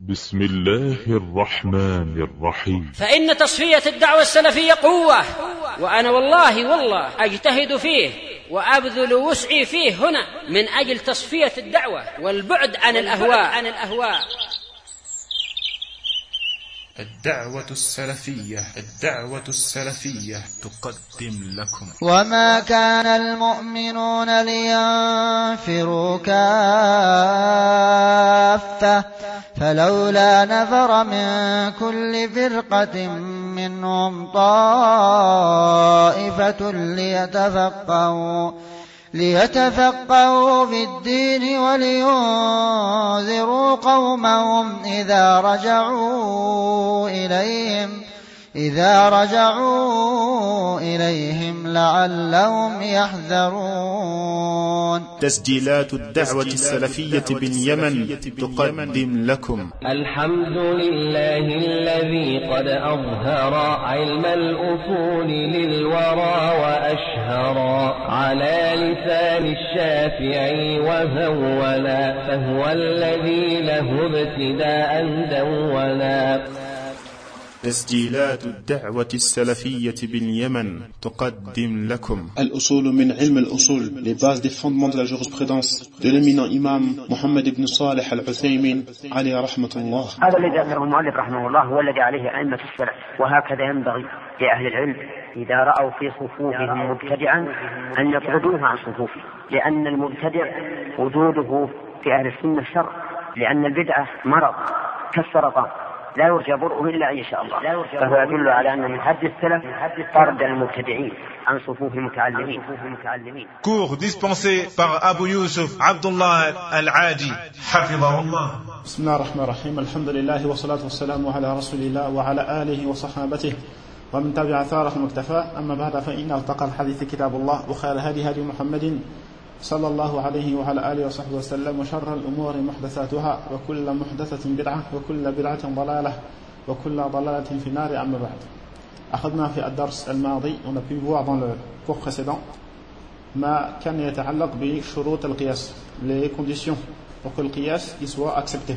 بسم الله الرحمن الرحيم. فإن تصفية الدعوة السلفية قوة، وأنا والله أجتهد فيه وأبذل وسعي فيه هنا من أجل تصفية الدعوة والبعد عن الأهواء. الدعوة السلفية تقدم لكم. وما كان المؤمنون لينفروا كافة فلولا نفر من كل فرقة منهم طائفة ليتفقهوا في الدين ولينذروا قومهم إذا رجعوا إليهم لعلهم يحذرون. تسجيلات الدعوة السلفية باليمن تقدم لكم. الحمد لله الذي قد أظهر علم الأصول للورى وأشهر على لسان الشافعي وهولا، فهو الذي له ابتداء دولا. تسجيلات الدعوة السلفية باليمن تقدم لكم. الأصول من علم الأصول, les bases des fondements de la jurisprudence de l'éminent imam Mohammed ibn Salih al-Uthaymin عليه رحمة الله. هذا الذي ذكره المؤلف رحمه الله هو الذي عليه أئمة السلف، وهكذا ينبغي لأهل العلم إذا رأوا في صفوفهم مبتدعا أن يطردوه عن صفوفه، لأن المبتدع وجوده في أهل السنة شر، لأن البدعة مرض كالسرطان لا يرجى برؤه إلا إن شاء الله، فهو يدل على أن من حد السلف طرد المبتدعين عن صفوف المتعلمين. Cours dispensé par Abu Yusuf Abdullah Al-Adi حفظه. بسم الله الرحمن الرحيم. الحمد لله والصلاة والسلام على رسول الله وعلى آله وصحابته ومن تبع أثاره واكتفى. أما بعد فإن أصدق الحديث كتاب الله وخير الهدي هدي محمد صلى الله عليه وعلى آله وصحبه وسلم، وشر الأمور محدثاتها وكل محدثة بدعة وكل بدعة ضلالة وكل ضلالة في النار. أما بعد، أخذنا في الدرس الماضي, on a pu voir dans le cours précédent ما كان يتعلق بشروط القياس, les conditions pour que le qiyas soit accepté.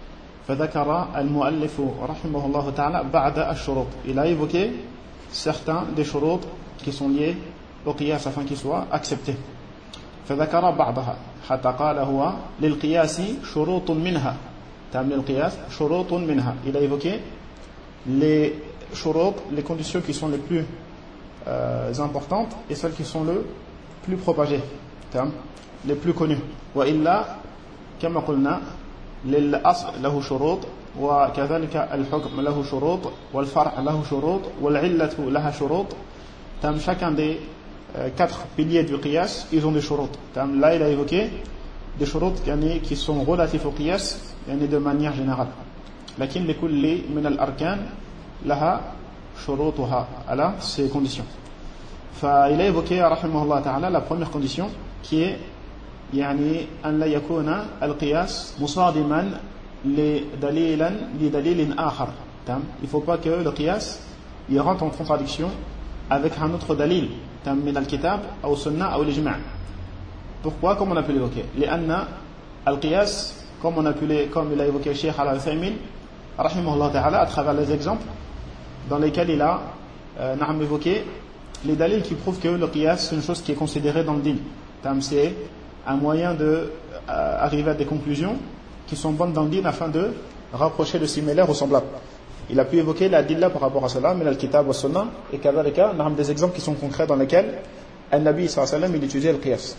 فذكر المؤلف رحمه الله تعالى بعد الشروط, il a évoqué certains des شروط qui sont liés au qiyas afin qu'il soit accepté. فذكر بعضها حتى قال هو للقياس شروط منها, للقياس شروط منها. Il a évoqué les شروط, les conditions qui sont les plus importantes et celles qui sont le plus propagées, les plus connues. وإلا كما قلنا للأصل له شروط, وكذلك الحكم له شروط, والفرع له شروط, والعلة لها شروط. chacun des 4 piliers du qiyas, ils ont des shurut. Là, il a évoqué des shurut qui sont relatifs au qiyas de manière générale. Lakin likulli min al-arkan laha shurutuha, ala ces conditions. Il a évoqué rahimahullah ta'ala la première condition qui est an la yakuna al-qiyas musadiman li dalilin akhar. Il ne faut pas que le qiyas il rentre en contradiction avec un autre dalil من الكتاب أو السنة أو الإجماع. Pourquoi? Comme on a pu l'évoquer, لأن القياس comme il a évoqué Cheikh Al-Uthaymin rahimahullah ta'ala à travers les exemples dans lesquels il a évoqué les dalils qui prouvent que le qiyas c'est une chose qui est considérée dans le din. C'est un moyen d'arriver à des conclusions qui sont bonnes dans le din afin de rapprocher le similaire au semblable. Il a pu évoquer la dilla par rapport à cela, mais al-kitab wa sunnah, et kadhalika, on a des exemples qui sont concrets dans lesquels Al-Nabi sallallahu alayhi wa sallam il utilisait le qiyas.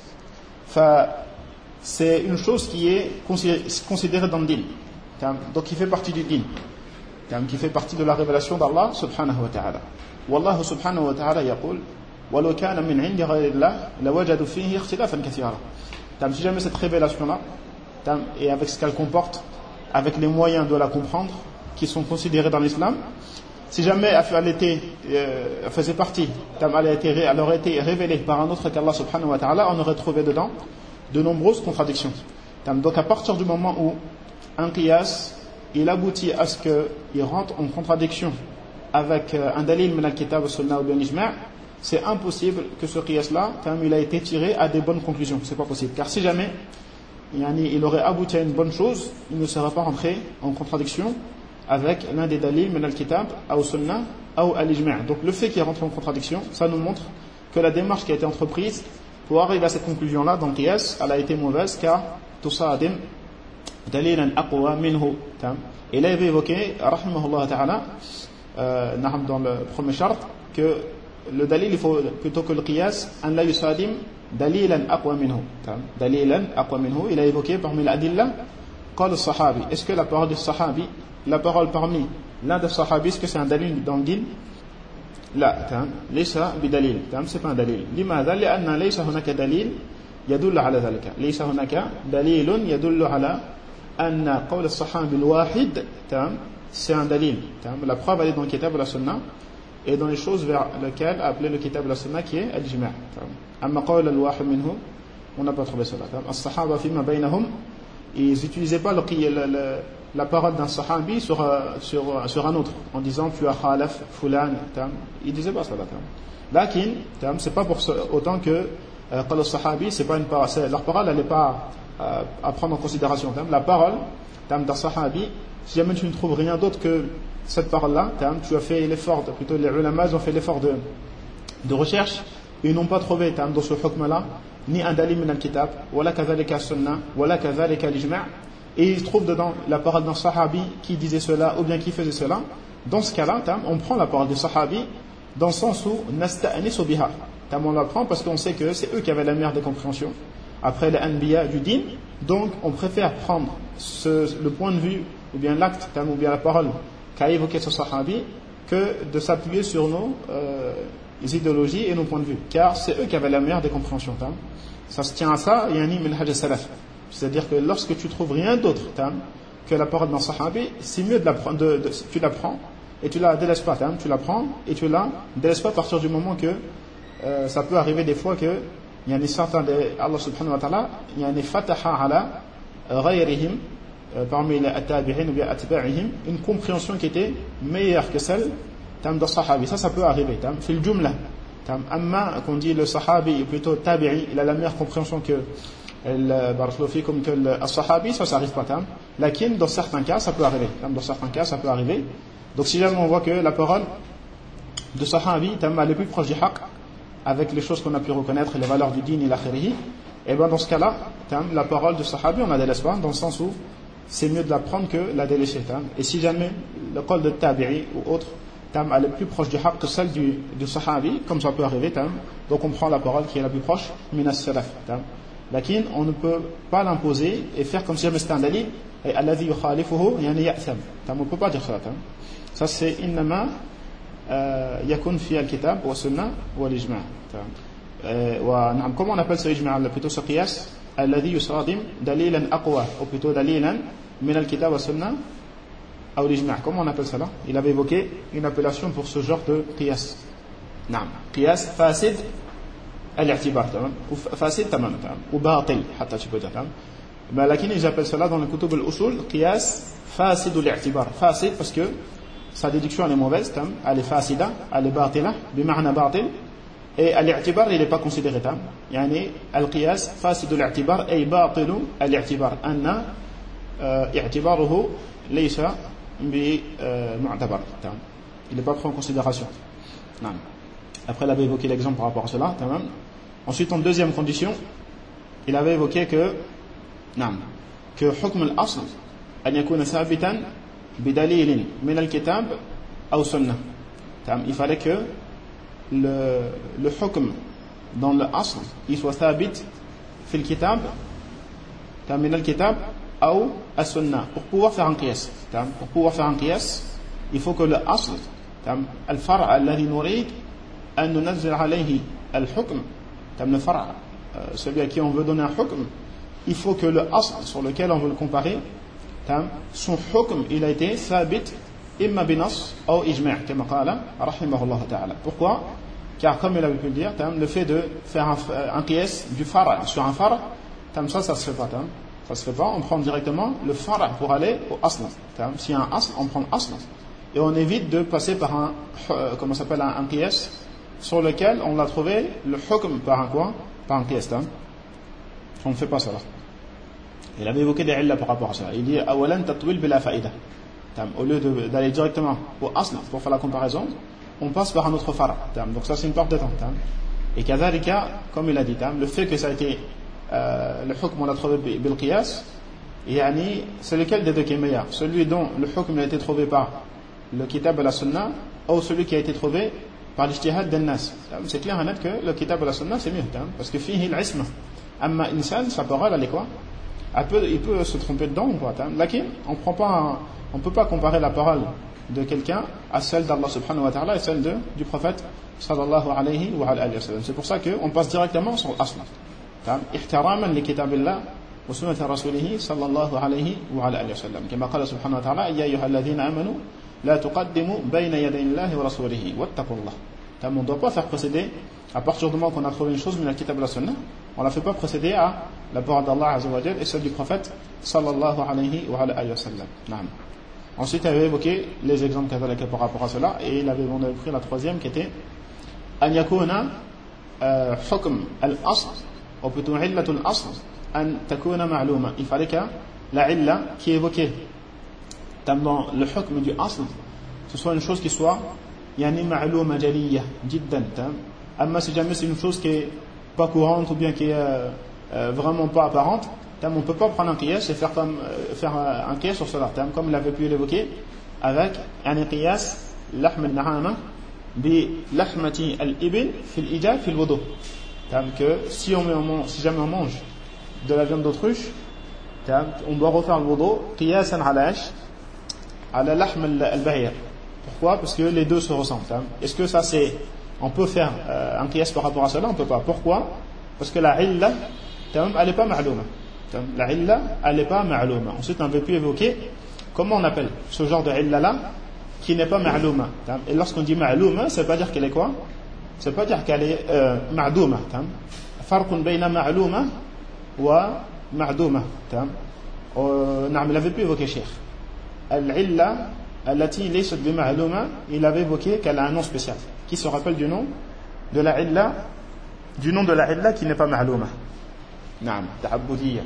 C'est une chose qui est considérée dans le din, donc qui fait partie du din, qui fait partie de la révélation d'Allah subhanahu wa ta'ala. Wallahu subhanahu wa ta'ala yaqul walau kana min 'indi ghayri Allah lawajadu fihi ikhtilafan kathira. Si jamais cette révélation là, et avec ce qu'elle comporte, avec les moyens de la comprendre qui sont considérés dans l'islam, si jamais elle faisait partie, elle aurait été révélée par un autre qu'Allah subhanahu wa ta'ala, on aurait trouvé dedans de nombreuses contradictions. Donc à partir du moment où un qiyas il aboutit à ce qu'il rentre en contradiction avec un dalil min al-kitab wa sunnah ou bien ijma', c'est impossible que ce qiyas là il a été tiré à des bonnes conclusions. C'est pas possible, car si jamais il aurait abouti à une bonne chose, il ne serait pas rentré en contradiction avec l'un des dalils min al-kitab ou sunnah ou al-ijma'. Donc le fait qu'il rentre en contradiction, ça nous montre que la démarche qui a été entreprise pour arriver à cette conclusion-là dans le qiyas, elle a été mauvaise, car tusadim dalilan aqwa minhu. Et là il avait évoqué rahimahullah ta'ala dans le premier chart que le dalil, il faut plutôt que le qiyas an la yusadim dalilan aqwa minhu. Dalilan aqwa minhu, il a évoqué parmi l'adilla qala as-sahabi. Est-ce que la parole du sahabi, la parole parmi l'un des sahabis, est-ce que c'est un dalil dans le din? لا ليس بدليل c'est pas un دليل. لماذا؟ لأن ليس هناك دليل يدل على ذلك. ليس هناك دليل يدل على أن قول الصحابي الواحد c'est un dalil. La preuve elle est dans le kitab et la sunna et dans les choses vers lesquelles appeler le kitab et la sunna qui est al-ijma'. أما قول الواحد منه, on n'a pas trouvé cela. الصحابة فيما بينهم, ils n'utilisaient pas la parole d'un sahabi sur un autre en disant tu as khalaf fulan, ils disaient pas cela. Lakin c'est pas pour autant que qala as-sahabi, c'est pas une parole, leur parole elle n'est pas à prendre en considération. La parole d'un sahabi, si jamais tu ne trouves rien d'autre que cette parole là, tu as fait l'effort, plutôt les ulama ont fait l'effort de recherche, ils n'ont pas trouvé dans ce hukm là ni un dalil min al-kitab wala kadhalika as-sunnah wala kadhalika al-ijma', et ils trouvent dedans la parole d'un sahabi qui disait cela ou bien qui faisait cela. Dans ce cas-là, on prend la parole du sahabi dans le sens où nasta'anisu biha. On la prend parce qu'on sait que c'est eux qui avaient la meilleure des compréhensions après les anbiya du din. Donc on préfère prendre le point de vue ou bien l'acte ou bien la parole qu'a évoqué ce sahabi que de s'appuyer sur nos idéologies et nos points de vue, car c'est eux qui avaient la meilleure des compréhensions. Ça se tient à ça, yani minhaj as-salaf. C'est-à-dire que lorsque tu trouves rien d'autre que la parole d'un sahabi, c'est mieux de la prendre, tu la prends et tu la délaisses pas. Tu la prends et tu la délaisses pas à partir du moment que ça peut arriver des fois que il y a des certains Allah subhanahu wa ta'ala, il y a des fataha ala ghayrihim parmi les tabi'in ou bien atba'ihim, une compréhension qui était meilleure que celle d'un sahabi. Ça peut arriver. Fil jumla. Amma qu'on dit le sahabi ou plutôt tabi'i, il a la meilleure compréhension que comme que le sahabi, ça n'arrive pas. Lakin dans certains cas ça peut arriver. Dans certains cas ça peut arriver. Donc si jamais on voit que la parole de sahabi elle est plus proche du haqq avec les choses qu'on a pu reconnaître, les valeurs du din et l'akhirihi, et bien dans ce cas-là la parole de sahabi on la délaisse pas, dans le sens où c'est mieux de la prendre que la délaisser. Et si jamais le qol de tabi'i ou autre elle est plus proche du haqq que celle du sahabi, comme ça peut arriver, donc on prend la parole qui est la plus proche minas salaf. Lakin on ne peut pas l'imposer et faire comme si jamais c'était un dalil et alladhi yukhalifuhu yani ya'tham. On ne peut pas dire ça. Ça c'est innama yakun fi al-kitab wa sunnah wa al-ijma'. Comment on appelle ce ijma'? Plutôt ce qiyas alladhi yusadim dalilan aqwa, ou plutôt dalilan min al-kitab wa sunnah ou al-ijma'. Comment on appelle cela? Il avait évoqué une appellation pour ce genre de qiyas. Qiyas fasid الاعتبار فاسد تماما وباطل حتى تبدا لكن ils appellent cela dans le kutub al-usul qiyas fasid الاعتبار. Fasid parce que sa déduction elle est mauvaise, elle est fasida, elle est batila بمعنى باطل, et الاعتبار il n'est pas considéré. يعني القياس فاسد الاعتبار أي باطل الاعتبار, أن اعتباره ليس بمعتبر, il n'est pas pris en considération. نعم. Après, il avait évoqué l'exemple par rapport à cela. Ensuite, en deuxième condition, il avait évoqué que hukm al-asl an yakuna thabitan bidalilin min al-kitab ou sunnah. Il fallait que le hukm dans le asl il soit thabit fil kitab min al-kitab ou as-sunnah. Pour pouvoir faire un qiyas, il faut que le asl al-far' alladhi nurid أن ننزل عليه الحكم le fara', celui à qui on veut donner un hukm, il faut que le asl sur lequel on veut le comparer, son hukm il a été thabit imma binas ou ijma' kama qala rahimahullah ta'ala. Pourquoi? Car comme il avait pu le dire, le fait de faire un qiyas du fara' sur un fara', ça se fait pas. Ça se fait pas, on prend directement le fara' pour aller au asl. S'il y a un asl, on prend l'asl et on évite de passer par un qiyas sur lequel on a trouvé le hukm par un qiyas. On ne fait pas cela. Il avait évoqué des illas par rapport à ça. Il dit awalan tatwil bila faïda. Au lieu d'aller directement au asl pour faire la comparaison, on passe par un autre fara. Donc ça c'est une porte d'attente. Et kadhalika, comme il a dit, le fait que ça a été le hukm on l'a trouvé bil qiyas, yani c'est lequel des deux qui est meilleur, celui dont le hukm a été trouvé par le kitab et la sunna, ou celui qui a été trouvé par l'ijtihad des nas. C'est clair et net que le kitab et la sunna c'est mieux, parce que fihi l'isma. Amma insan, sa parole elle est quoi? Il peut se tromper dedans ou quoi. Lakin, on ne peut pas comparer la parole de quelqu'un à celle d'Allah subhanahu wa ta'ala et celle du prophète sallallahu alayhi wa sallam. C'est pour ça qu'on passe directement sur l'asl. احتراما لكتاب الله وسنة رسوله صلى الله عليه وعلى آله وسلم كما قال سبحانه وتعالى يا أيها الذين آمنوا لا تقدموا بين يدي الله ورسوله واتقوا الله. On ne doit pas faire procéder, à partir du moment qu'on a trouvé une chose, mais la kitab et la sunna, on ne la fait pas procéder à la parole d'Allah Azza wa Jal et celle du prophète sallallahu alayhi wa sallam. Ensuite, il avait évoqué les exemples qu'il avait par rapport à cela, et on avait pris la troisième qui était an yakuna hukm al-asl, ou plutôt illatul asl, an takuna ma'luma. Il fallait que la illa qui est évoquée dans le hukm du asl, ce soit une chose qui soit yani ma'luma jaliyya jiddan. Amma si jamais c'est une chose qui est pas courante ou bien qui est vraiment pas apparente, on ne peut pas prendre un qiyas et faire un qiyas sur cela, comme il avait pu l'évoquer avec un qiyas lahm al-na'ama bi lahmati al-ibn fi al-ijab fi al-wudu. Que si jamais on mange de la viande d'autruche, on doit refaire le wudu qiyasan ala lahm al-ba'ir. Pourquoi? Parce que les deux se ressemblent. Est-ce que ça c'est... On peut faire un qiyas par rapport à cela? On ne peut pas. Pourquoi? Parce que la illa, elle n'est pas ma'louma. La illa, elle n'est pas ma'louma. Ensuite, on avait pu évoquer comment on appelle ce genre de illa-là qui n'est pas ma'louma. Et lorsqu'on dit ma'louma, ça ne veut pas dire qu'elle est quoi? Ça ne veut pas dire qu'elle est ma'douma. Farqun bayna ma'louma wa ma'douma. Il avait pu évoquer Cheikh. Al-illa allati laysat bi ma'louma, il avait évoqué qu'elle a un nom spécial. Qui se rappelle du nom de la illa qui n'est pas ma'louma? Naam, ta'abbudiyya.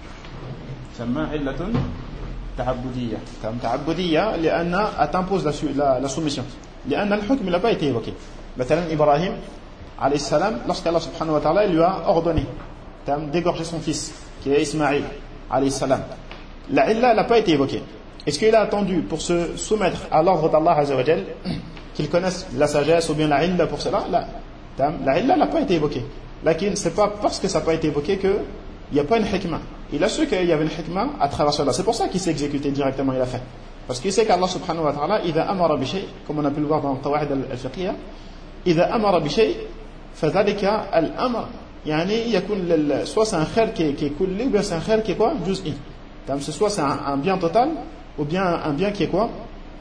Sama illatun ta'abbudiyya. Ta'abbudiyya, lianna elle t'impose la soumission. Lianna le hukm n'a pas été évoqué. Maintenant, Ibrahim, alayhi salam, lorsqu'Allah subhanahu wa ta'ala lui a ordonné d'égorger son fils, qui est Ismaïl, alayhi salam, la illa n'a pas été évoquée. Est-ce qu'il a attendu pour se soumettre à l'ordre d'Allah Azza wa Jal qu'il connaisse la sagesse ou bien la illa pour cela? La illa n'a pas été évoquée. Lakin, c'est pas parce que ça n'a pas été évoqué qu'il n'y a pas une hikmah. Il a su qu'il y avait une hikmah à travers cela. C'est pour ça qu'il s'est exécuté directement, il a fait. Parce qu'il sait qu'Allah subhanahu wa ta'ala, idha amara bi shay, comme on a pu le voir dans le qawa'id al-fiqhiyya, idha amara bi shay, fadhalika al-amr, yani yakun soit c'est un khair qui est kulli, ou bien c'est un khair qui est quoi? Juz'i. C'est soit c'est un bien total, ou bien un bien qui est quoi?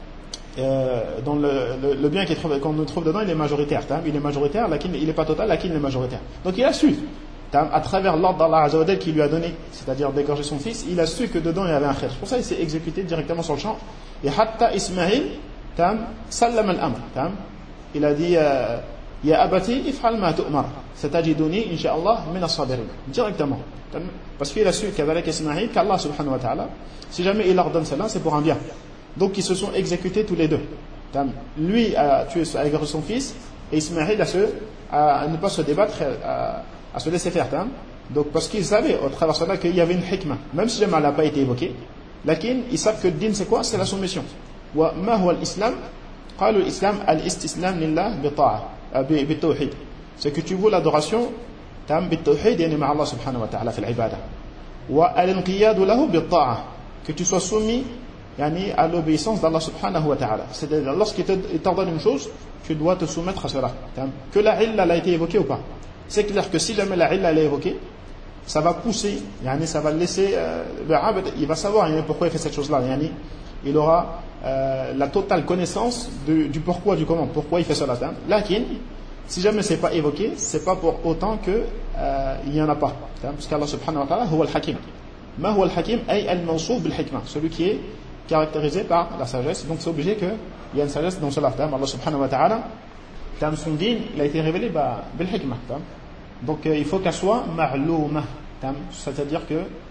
Dans le bien qu'on trouve dedans, il est majoritaire. Il est majoritaire, il n'est pas total, il est majoritaire. Donc il a su, à travers l'ordre d'Allah Azza wa Jal qui lui a donné, c'est-à-dire d'égorger son fils, il a su que dedans il y avait un khair. Pour ça il s'est exécuté directement sur le champ. Et hatta Ismaïl sallam al-amr. Il a dit ya abati if'al ma tu'mar satajiduni insha'Allah min as-sabirin. Directement. Parce qu'il a su qu'avec Ismaïl, qu'Allah subhanahu wa ta'ala, si jamais il ordonne cela, c'est pour un bien. Donc ils se sont exécutés tous les deux. Lui a égorgé son fils et Ismaïl à ne pas se débattre, à se laisser faire. Donc parce qu'ils savaient au travers de cela qu'il y avait une hikmah, même si jamais elle n'a pas été évoquée. Lakin ils savent que le din c'est quoi? C'est la soumission. Wa ma huwa al-islam? Qalu al-islam al-istislam lillah bi-tawhid. C'est que tu voues l'adoration bi-tawhid yani ma'a Allah subhanahu wa ta'ala fi al-ibada. Wa al-inqiyad lahu bi-ta'a, que tu sois soumis yani à l'obéissance d'Allah subhanahu wa ta'ala. C'est-à-dire lorsqu'il t'ordonne une chose, tu dois te soumettre à cela. Que la illa a été évoquée ou pas? C'est clair que si jamais la illa est évoquée, ça va pousser, yani ça va laisser le abd, il va savoir pourquoi il fait cette chose-là. Yani il aura la totale connaissance du pourquoi, du comment, pourquoi il fait cela. Lakin, si jamais c'est pas évoqué, c'est pas pour autant que il y en a pas. Parce qu'Allah subhanahu wa ta'ala huwa al-hakim. Ma huwa al-hakim ay al-mawsouf bil-hikmah, celui qui est caractérisé par la sagesse. Donc c'est obligé qu'il y a une sagesse dans cela. Allah subhanahu wa ta'ala, son din, il a été révélé bil-hikmah. Donc il faut qu'elle soit ma'louma, c'est-à-dire que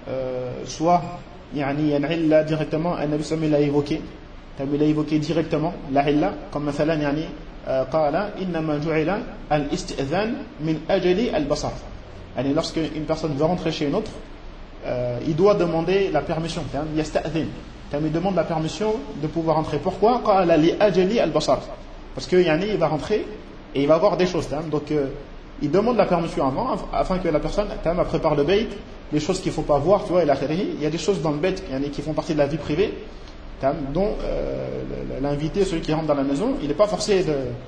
soit il y a une illa directement, un Nabi sallallahu alayhi wa sallam il a évoqué directement la illa, comme مثلا يعني قال إنما جعل الاستئذان من أجل البصر. يعني lorsque une personne veut rentrer chez une autre, il doit demander la permission. يستأذن. Il demande la permission de pouvoir rentrer. Pourquoi قال لأجل البصر. Parce que yani, il va rentrer et il va voir des choses. Donc il demande la permission avant, afin que la personne prépare le bayt, les choses qu'il ne faut pas voir, tu vois, il y a des choses dans le bayt qui font partie de la vie privée, dont l'invité, celui qui rentre dans la maison, il n'est pas forcé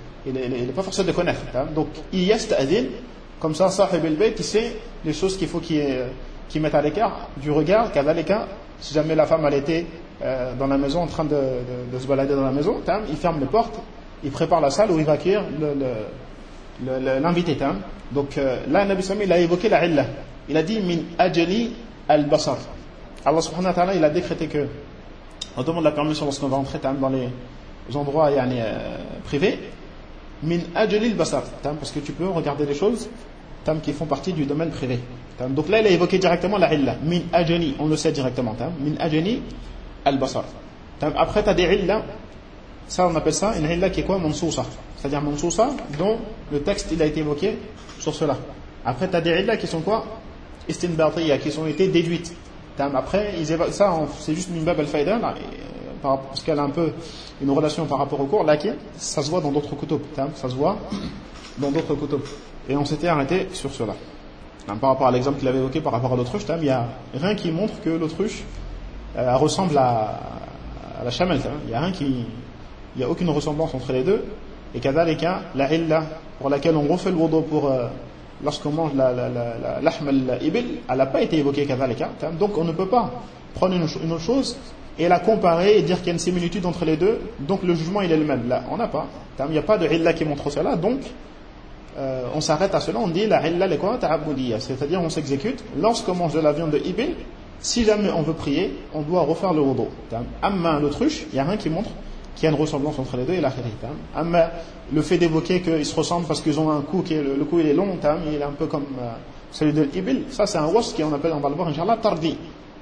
de connaître. Donc il y a sta'adil, comme ça, sahib al-bayt, il sait les choses qu'il faut qu'il mette à l'écart du regard, car à l'écart, si jamais la femme elle était dans la maison en train de se balader dans la maison, il ferme les portes, il prépare la salle où il va accueillir l'invité. Donc là, Nabi Sallallahu il a évoqué la illa. Il a dit min ajli al-basar. Allah subhanahu wa ta'ala, il a décrété que on demande la permission lorsqu'on va entrer dans les endroits privés. Min ajli al-basar. Parce que tu peux regarder des choses qui font partie du domaine privé. Donc là, il a évoqué directement la illa. Min ajli, on le sait directement. Min ajli al-basar. Après, tu as des illas. Ça, on appelle ça une illa qui est quoi? Mansousa. C'est-à-dire mansousa, dont le texte il a été évoqué sur cela. Après, tu as des illas qui sont quoi? Istinbatiya, qui ont été déduites. Après, ça, c'est juste une bab al-faïda, parce qu'elle a un peu une relation par rapport au cours, là, ça se voit dans d'autres kutub. Ça se voit dans d'autres kutub. Et on s'était arrêté sur cela. Par rapport à l'exemple qu'il avait évoqué par rapport à l'autruche, il n'y a rien qui montre que l'autruche ressemble à la chamelle. Il n'y a aucune ressemblance entre les deux. Et kadhalika, la illa pour laquelle on refait le wudu pour lorsqu'on mange la lahm al-ibil, elle n'a pas été évoquée kadhalika. Donc on ne peut pas prendre une autre chose et la comparer et dire qu'il y a une similitude entre les deux. Donc le jugement il est le même. Là, on n'a pas. Il n'y a pas de illa qui montre cela. Donc on s'arrête à cela. On dit la illa est quoi? Ta'abbudiyya. C'est-à-dire on s'exécute. Lorsqu'on mange de la viande de ibil, si jamais on veut prier, on doit refaire le wudu. Amma l'autruche, il n'y a rien qui montre qu'il y a une ressemblance entre les deux et la khirih. Amma le fait d'évoquer qu'ils se ressemblent parce qu'ils ont un cou le cou il est long, il est un peu comme celui de l'ibil, ça c'est un wasf on va le voir inshallah tardi.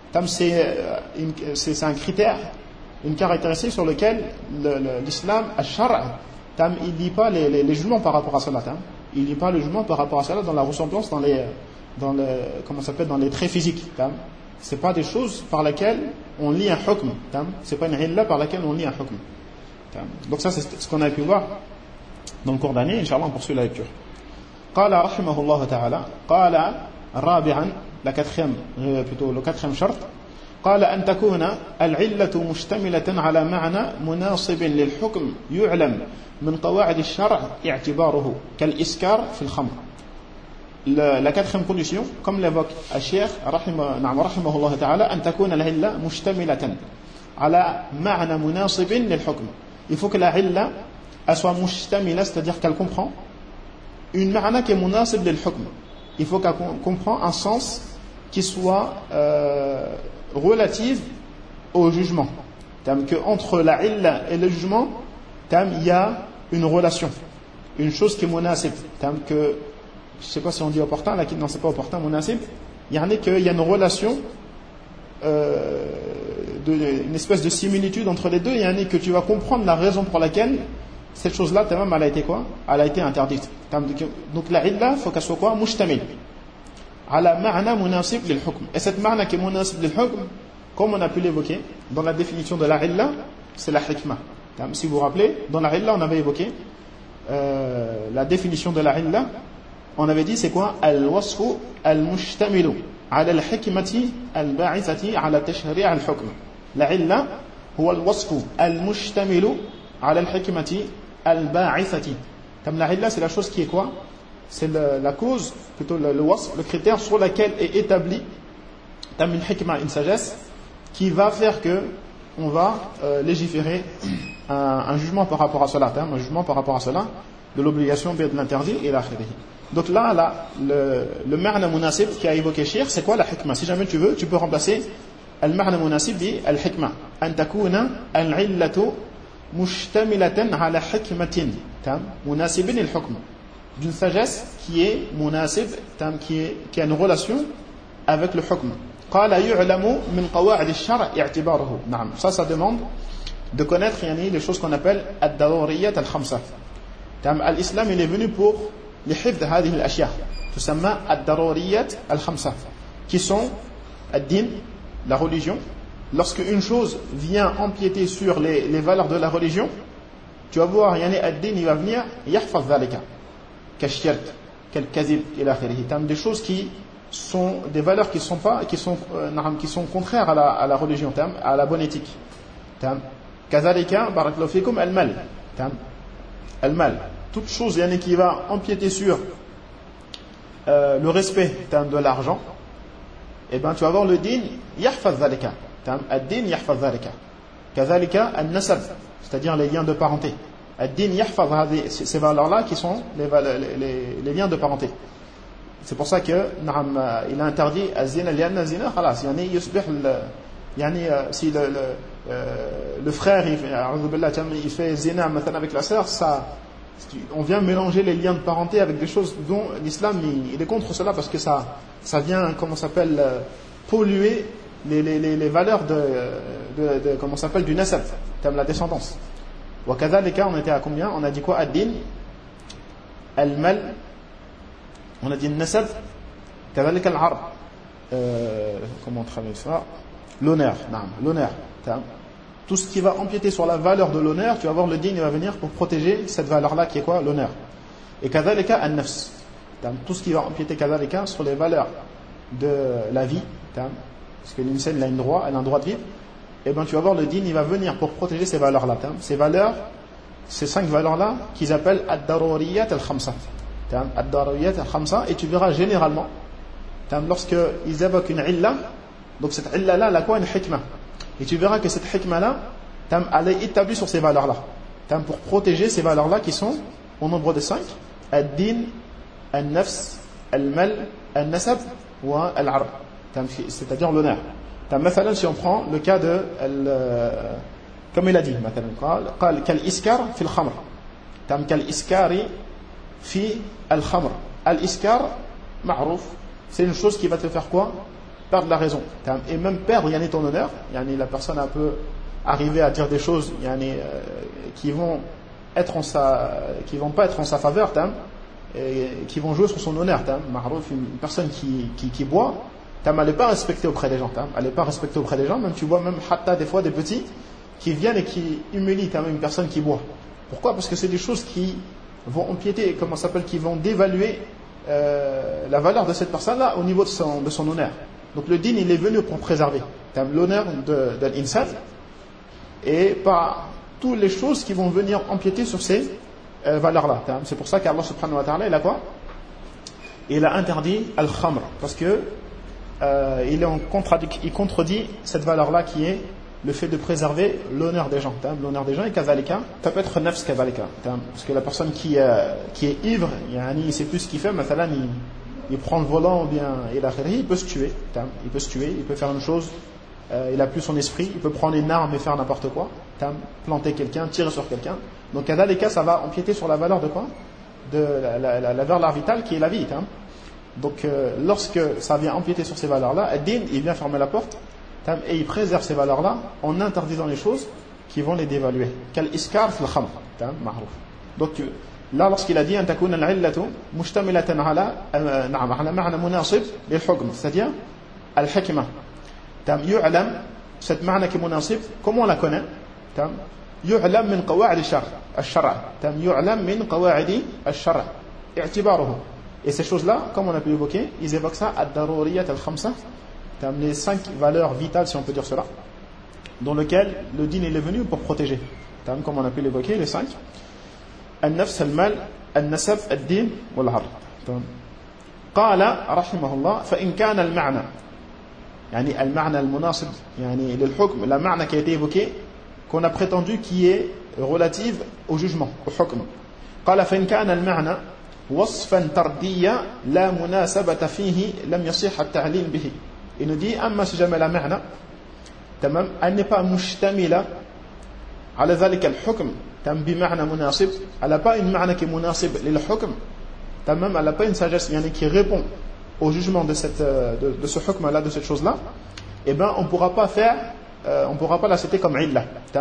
C'est un critère, une caractéristique sur lequel l'islam al-shar' il ne dit pas les jugements par rapport à cela. Il ne dit pas les jugements par rapport à cela dans la ressemblance, dans les traits physiques. C'est pas des choses par lesquelles on lit un hukm. C'est pas une illa par laquelle on lit un hukm. Donc ça c'est ce qu'on a pu voir dans le cours d'année. Inch'Allah on poursuit la lecture. قال رحمه الله تعالى قال رابعا le quatrième شرط قال أن تكون العلة مشتملة على معنى مناسب للحكم يعلم من قواعد الشرع اعتباره كالإسكار في الخمر. La quatrième condition, comme l'évoque Al-Sheikh رحمه الله تعالى أن تكون العلة مشتملة على معنى مناسب للحكم. Il faut que la illa soit mushtamila, c'est-à-dire qu'elle comprend une ma'na qui est munasib lil hukm. Il faut qu'elle comprend un sens qui soit relative au jugement. Que entre la illa et le jugement, il y a une relation, une chose qui est munasib. Que je ne sais pas si on dit opportun, là, non, c'est pas opportun, munasib. Il y a une relation. Une espèce de similitude entre les deux, il y a que tu vas comprendre la raison pour laquelle cette chose-là, elle a été quoi? Elle a été interdite. Donc la illa, il faut qu'elle soit quoi? Mushtamil. Ala ma'na munasib lil hukm. Et cette ma'na qui est munasib lil hukm, comme on a pu l'évoquer, dans la définition de la illa, c'est la hikmah. Si vous vous rappelez, dans la illa, on avait évoqué la définition de la illa, on avait dit c'est quoi? Al-wasfu al-mushtamilu ala al-hikmati al-ba'ithati ala tashri' al-hukm. La illa هو الوصف المشتمل على الحكمة الباعثة. Comme la illa c'est la chose qui est quoi? C'est la cause, plutôt le wasf, le critère sur lequel est établi une hikmah, une sagesse qui va faire que on va légiférer un jugement par rapport à cela, un jugement par rapport à cela de l'obligation de l'interdit et l'akhirih. Donc là, le ma'na munasib qui a évoqué Cheikh, c'est quoi la hikmah? Si jamais tu veux, tu peux remplacer المعنى مناسب بالحكمة أن تكون العلة مشتملة على حكمة مناسب للحكم, d'une sagesse qui est munasib, qui a une relation avec le hukm. قال يعلم من قواعد الشرع اعتباره. نعم, ça demande de connaître les choses qu'on appelle الضروريات الخمسة. L'islam il est venu pour لحفظ هذه الأشياء تسمى الضروريات الخمسة qui sont الدين, la religion. Lorsque une chose vient empiéter sur les valeurs de la religion, tu vas voir الدين il va venir يحفظ ذلك كالشرك كالكذب إلى آخره. Des choses qui sont des valeurs qui sont contraires à la religion, à la bonne éthique. كذلك بارك الله فيكم المال, toute chose qui va empiéter sur le respect de l'argent, et ben tu vas voir le din يحفظ ذلك. الدين يحفظ ذلك. كذلك النسب, c'est-à-dire les liens de parenté. الدين يحفظ ces valeurs-là qui sont les liens de parenté. C'est pour ça que il a interdit الزنا لأن الزنا خلاص يصبح si le frère il fait zina maintenant avec la sœur, ça on vient mélanger les liens de parenté avec des choses dont l'islam il est contre cela, parce que ça vient polluer les valeurs de du nasab, la descendance. وكذلك on était à combien? On a dit quoi? الدين, المال, on a dit النسب, كذلك العرض, comment on traduit ça? L'honneur, l'honneur. Tout ce qui va empiéter sur la valeur de l'honneur, tu vas voir le din, il va venir pour protéger cette valeur-là qui est quoi? L'honneur. Et kadhalika an-nafs, tout ce qui va empiéter kadhalika sur les valeurs de la vie, parce que l'insan elle a un droit de vivre, et ben tu vas voir le din, il va venir pour protéger ces valeurs-là. Ces valeurs, ces 5 valeurs-là qu'ils appellent ad-daruriyat al-khamsa. Ad-daruriyat al-khamsa, et tu verras généralement, lorsqu'ils évoquent une illa, donc cette illa-là, elle a quoi? Une hikmah. Et tu verras que cette hikmah-là, elle est établie sur ces valeurs-là. Pour protéger ces valeurs-là qui sont au nombre de 5. Ad-din, al-nafs, al-mal, al-nasab ou al-arab. C'est-à-dire l'honneur. Si on prend le cas de, comme il a dit, قال كالإسكار في الخمر. كالإسكار في الخمر. Al-iskar, ma'rouf, c'est une chose qui va te faire quoi? Perdre la raison. Et même perdre ton honneur. La personne peut arriver à dire des choses qui vont pas être en sa faveur, et qui vont jouer sur son honneur. Ma'rouf, une personne qui boit, elle n'est pas respectée auprès des gens. Elle n'est pas respectée auprès des gens. Même tu vois même hatta des fois des petits qui viennent et qui humilient une personne qui boit. Pourquoi? Parce que c'est des choses qui vont empiéter, qui vont dévaluer la valeur de cette personne-là au niveau de son honneur. Donc le din il est venu pour préserver l'honneur de l'insan et pas toutes les choses qui vont venir empiéter sur ces valeurs-là. C'est pour ça qu'Allah subhanahu wa ta'ala il a quoi? Il a interdit al-khamr, parce que il contredit cette valeur-là qui est le fait de préserver l'honneur des gens. L'honneur des gens, et kazalika, ça peut être nafs kazalika. Parce que la personne qui est ivre, il ne sait plus ce qu'il fait, il prend le volant ou bien il peut se tuer. Il peut faire une chose, il n'a plus son esprit, il peut prendre une arme et faire n'importe quoi, planter quelqu'un, tirer sur quelqu'un. Donc kazalika, ça va empiéter sur la valeur de quoi? De la valeur vitale qui est la vie. Donc lorsque ça vient empiéter sur ces valeurs-là, ad-din, il vient fermer la porte et il préserve ces valeurs-là en interdisant les choses qui vont les dévaluer. Kal iskar fil khamr, ma'rouf. Donc là, lorsqu'il a dit an takuna al-illatu mustamilatan ala ma'na munasib lil hukm, c'est-à-dire al-hikmah. Yu'lam, cette ma'na qui est munasib, comment on la connaît? Yu'lam min qawa'id al-shar'. Yu'lam min qawa'id al-shar'. i'tibaruhu. Et ces choses-là, comme on a pu l'évoquer, ils évoquent ça ad-daruriyat al-khamsa, les 5 valeurs vitales, si on peut dire cela, dans lesquelles le din est venu pour protéger. Comme on a pu l'évoquer, les 5. Al-nafs, al-mal, al-nasab, al-din, wal-har. Qala, rahimahullah, fa-in kana al-ma'na, al-ma'na al-munasib, lil-hukm, la ma'na qui a été évoquée, qu'on a prétendu qui est relative au jugement, au hukm. Qala, fa-in kana al-ma'na وصفا ترديا لا مناسبة فيه لم يصح التعليل به. Il nous dit أما si jamais la ma'na تمام elle n'est pas مشتملة على ذلك الحكم تمام بمعنى مناسب, elle n'a pas une ma'na qui est مناسب للحكم تمام, elle n'a pas une sagesse qui répond au jugement de ce hukm-là, de cette chose-là, eh ben, on ne pourra pas la citer comme illa. On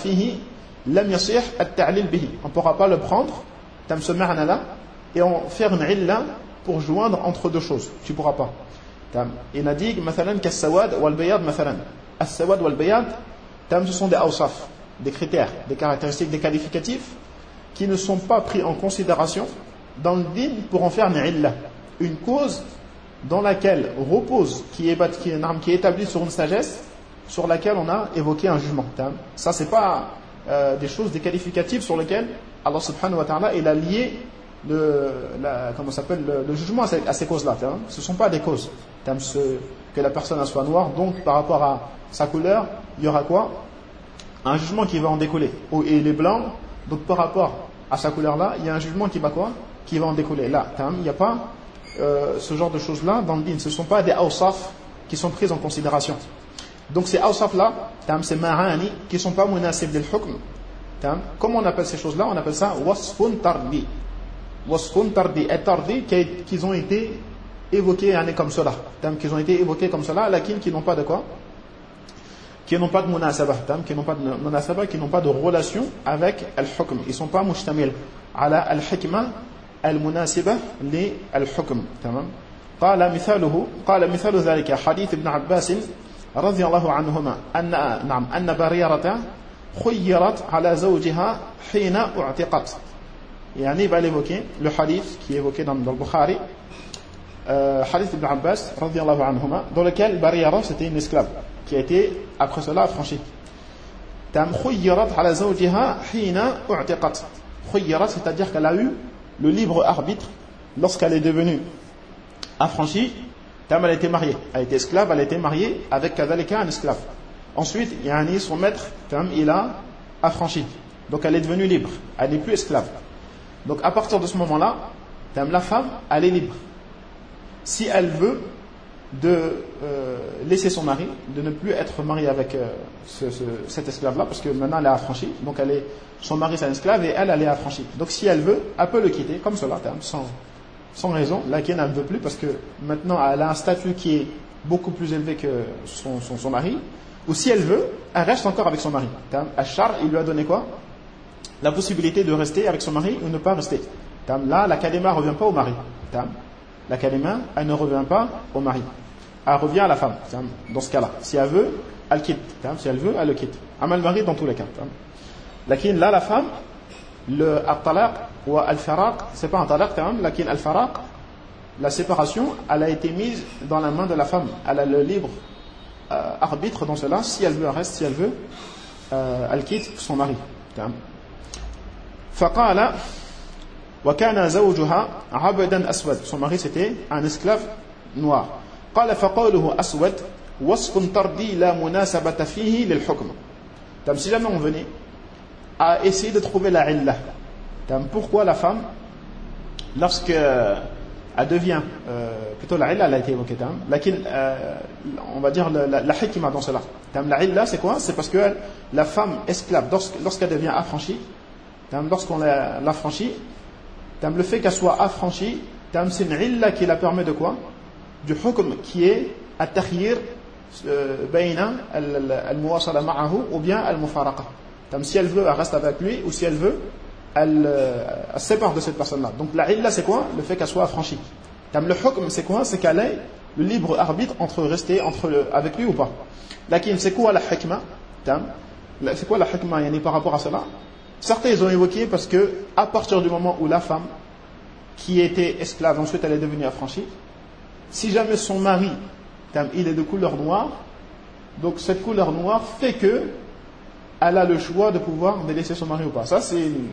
ne pourra pas le prendre, ce ma'na-là, et en faire une illa pour joindre entre deux choses. Tu ne pourras pas. Il a dit, qu'as-sawad wal-bayad, as-sawad wal-bayad, ce sont des awsaf, des critères, des caractéristiques, des qualificatifs qui ne sont pas pris en considération dans le din pour en faire une illa, une cause dans laquelle repose, qui est établie sur une sagesse, sur laquelle on a évoqué un jugement. Ça, c'est pas des choses, des qualificatifs sur lesquels Allah subhanahu wa ta'ala il a lié le jugement à ces causes-là. Ce ne sont pas des causes. Que la personne soit noire, donc par rapport à sa couleur, il y aura quoi? Un jugement qui va en découler. Et il est blanc, donc par rapport à sa couleur-là, il y a un jugement qui va quoi? Qui va en découler. Là, il n'y a pas ce genre de choses-là dans le din. Ce ne sont pas des awsaf qui sont prises en considération. Donc ces awsaf-là, ces ma'ani, qui ne sont pas munasib lil hukm. Comment on appelle ces choses-là? On appelle ça wasfun tardi. Wasfun tardi et tardi qu'ils ont été évoqués comme cela. Qu'ils ont été évoqués comme cela, lakin qui n'ont pas de quoi? Qui n'ont pas de munasabah, qui n'ont pas de munasabah, qui n'ont pas de relation avec al-hukm. Ils ne sont pas mushtamil ala al-hikmah al-munasibah li al-hukm. قال مثال ذلك حديث ابن عباس رضي الله عنهما أن بريرة خيرت على زوجها حين اعتقت. يعني il va l'évoquer le hadith qui est évoqué dans le Bukhari, hadith ibn Abbas radiyallahu anhuma, dans lequel Barira c'était une esclave qui a été après cela affranchie. خيرت على زوجها حين اعتقت. خيرت, c'est-à-dire qu'elle a eu le libre arbitre lorsqu'elle est devenue affranchie. Elle a été mariée, elle a été esclave, elle a été mariée avec kadhalika un esclave. Ensuite, son maître, il a affranchi. Donc elle est devenue libre, elle n'est plus esclave. Donc à partir de ce moment-là, la femme, elle est libre. Si elle veut laisser son mari, de ne plus être mariée avec cet esclave-là, parce que maintenant elle est affranchie, donc son mari c'est un esclave et elle est affranchie. Donc si elle veut, elle peut le quitter, comme cela, sans raison, laquelle elle ne veut plus, parce que maintenant elle a un statut qui est beaucoup plus élevé que son mari, ou si elle veut, elle reste encore avec son mari. Ashar, il lui a donné quoi? La possibilité de rester avec son mari ou ne pas rester. Là, la kalima ne revient pas au mari. La kalima, elle ne revient pas au mari. Elle revient à la femme, dans ce cas-là. Si elle veut, elle quitte. Si elle veut, elle le quitte. Amal mari dans tous les cas. Lakin, là, la femme, le al-talaq ou al-faraq, c'est pas un talaq, lakin al-faraq, la séparation, elle a été mise dans la main de la femme. Elle a le libre arbitre dans cela. Si elle veut, elle reste. Si elle veut, elle quitte son mari. فقال وكان زوجها عبدا أسود. Son mari c'était un esclave noir. قال فقوله أسود وصف تردي لا مناسبة فيه للحكم. Si jamais on venait à essayer de trouver la illa, pourquoi la femme, lorsque elle devient plutôt la illa, elle a été évoquée, on va dire la hikmah dans cela. La illa c'est quoi? C'est parce que la femme esclave, lorsqu'elle devient affranchie, lorsqu'on l'affranchit, le fait qu'elle soit affranchie, c'est une illa qui la permet de quoi? Du hukm qui est at-takhyir bayna al-muwasala ma'ahu ou bien al-mufaraqa. Si elle veut, elle reste avec lui, ou si elle veut, elle se sépare de cette personne-là. Donc la illa c'est quoi? Le fait qu'elle soit affranchie. Le hukm c'est quoi? C'est qu'elle ait le libre arbitre entre rester avec lui ou pas. Lakin c'est quoi la hikmah? C'est quoi la hikmah par rapport à cela? Certains ils ont évoqué parce que à partir du moment où la femme qui était esclave, ensuite elle est devenue affranchie, si jamais son mari il est de couleur noire, donc cette couleur noire fait que elle a le choix de pouvoir délaisser son mari ou pas. Ça c'est une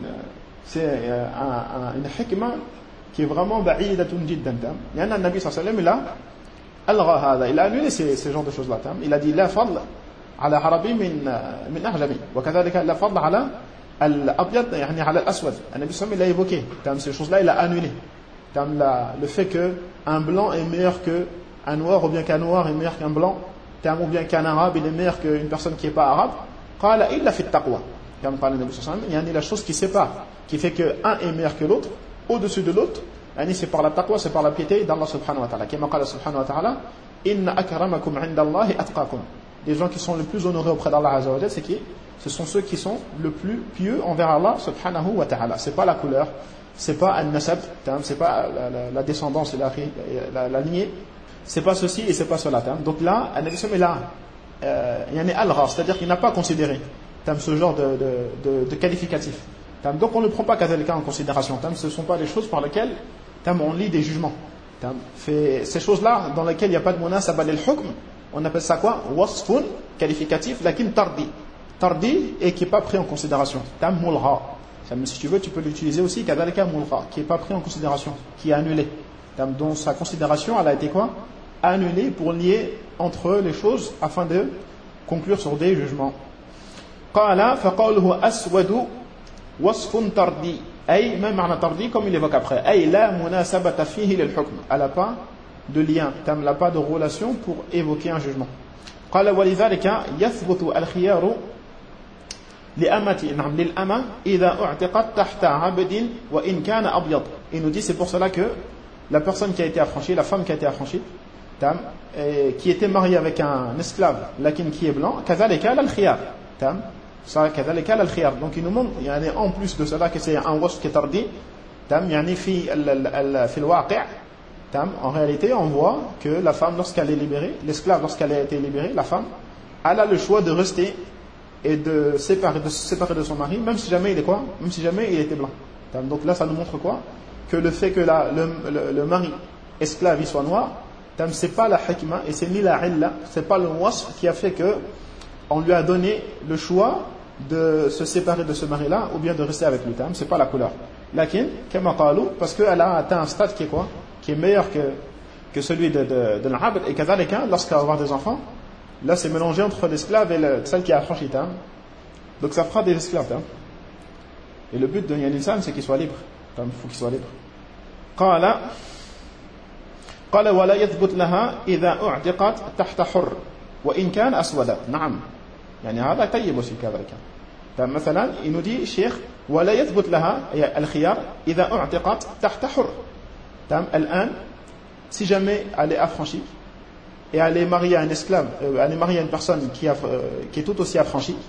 hikmah qui est vraiment ba'idatun jiddan. Il y a un Nabi sallallahu alayhi wa sallam, il a annulé ces genres de choses là. Il a dit la fadl ala harabi min ahjami wa kadhalika la fadl ala al-abyad yani ala al-aswad. Un Nabi sallallahu alayhi wa sallam il a évoqué ces choses là, il a annulé le fait que un blanc est meilleur qu'un noir, ou bien qu'un noir est meilleur qu'un blanc, ou bien qu'un arabe il est meilleur qu'une personne qui n'est pas arabe. Qala illa fi at-taqwa. Comme parle le Nabi sallallahu alayhi wa sallam, il y a la chose qui sépare, qui fait que un est meilleur que l'autre, au-dessus de l'autre, c'est par la taqwa, c'est par la piété d'Allah subhanahu wa ta'ala. Kama qala subhanahu wa ta'ala, inna akramakum 'inda Allahi atqakum. Les gens qui sont le plus honorés auprès d'Allah azza wa jalla, c'est qui? Ce sont ceux qui sont le plus pieux envers Allah subhanahu wa ta'ala. C'est pas la couleur, c'est pas al-nasab, c'est pas la descendance et la lignée, c'est pas ceci et c'est pas cela. Donc là, un exemple est là, il y en a al-ghar, c'est-à-dire qu'il n'a pas considéré ce genre de qualificatif. Donc on ne prend pas quelqu'un en considération. Ce ne sont pas des choses par lesquelles on lit des jugements. Ces choses-là dans lesquelles il n'y a pas de munasaba lil hukm, on appelle ça quoi? Wasfun, qualificatif, lakin tardi. Tardi et qui n'est pas pris en considération. Mulgha. Si tu veux, tu peux l'utiliser aussi, kadhalika mulgha, qui n'est pas pris en considération, qui est annulé. Dont sa considération, elle a été quoi? Annulée pour lier entre les choses afin de conclure sur des jugements. Qala faqawluhu aswadu wasfun tardi. Ay, même ma'na tardi, comme il évoque après. Ay, la munasabata fihi lil hukm. Elle n'a pas de lien, elle n'a pas de relation pour évoquer un jugement. Qala walidhalika yathbutu al-khiyaru للأمة إذا أعتقت تحت عبد وإن كان أبيض. Il nous dit c'est pour cela que la personne qui a été affranchie, la femme qui a été affranchie, qui était mariée avec un esclave, lakin qui est blanc, كذلك الخيار. كذلك الخيار. Donc il nous montre, il y a en plus de cela que c'est un wasf qui est tardi, يعني في الواقع. En réalité, on voit que la femme, lorsqu'elle est libérée, l'esclave, lorsqu'elle a été libérée, la femme, elle a le choix de rester et de se séparer de son mari, même si jamais il est quoi? Même si jamais il était blanc. Donc là, ça nous montre quoi? Que le fait que le mari esclave il soit noir, c'est pas la hikma et c'est ni la illa, c'est pas le wasf qui a fait que on lui a donné le choix de se séparer de ce mari-là ou bien de rester avec lui. C'est pas la couleur. Lakin, kama qalu, parce qu'elle a atteint un stade qui est quoi? Qui est meilleur que celui de l'abd, et kadhalika, lorsqu'elle va avoir des enfants, là c'est mélangé entre l'esclave et celle qui a affranchi. Donc ça fera des esclaves. Et le but de l'insan, c'est qu'il soit libre. Il faut qu'il soit libre. قال ولا يثبت لها إذا أعتقت تحت حر وإن كان أسودا. نعم يعني هذا طيب aussi كذلك. مثلا il nous dit الشيخ ولا يثبت لها الخيار إذا أعتقت تحت حر. الآن si jamais elle est affranchie et elle est mariée à un esclave, elle est mariée à une personne qui est tout aussi affranchie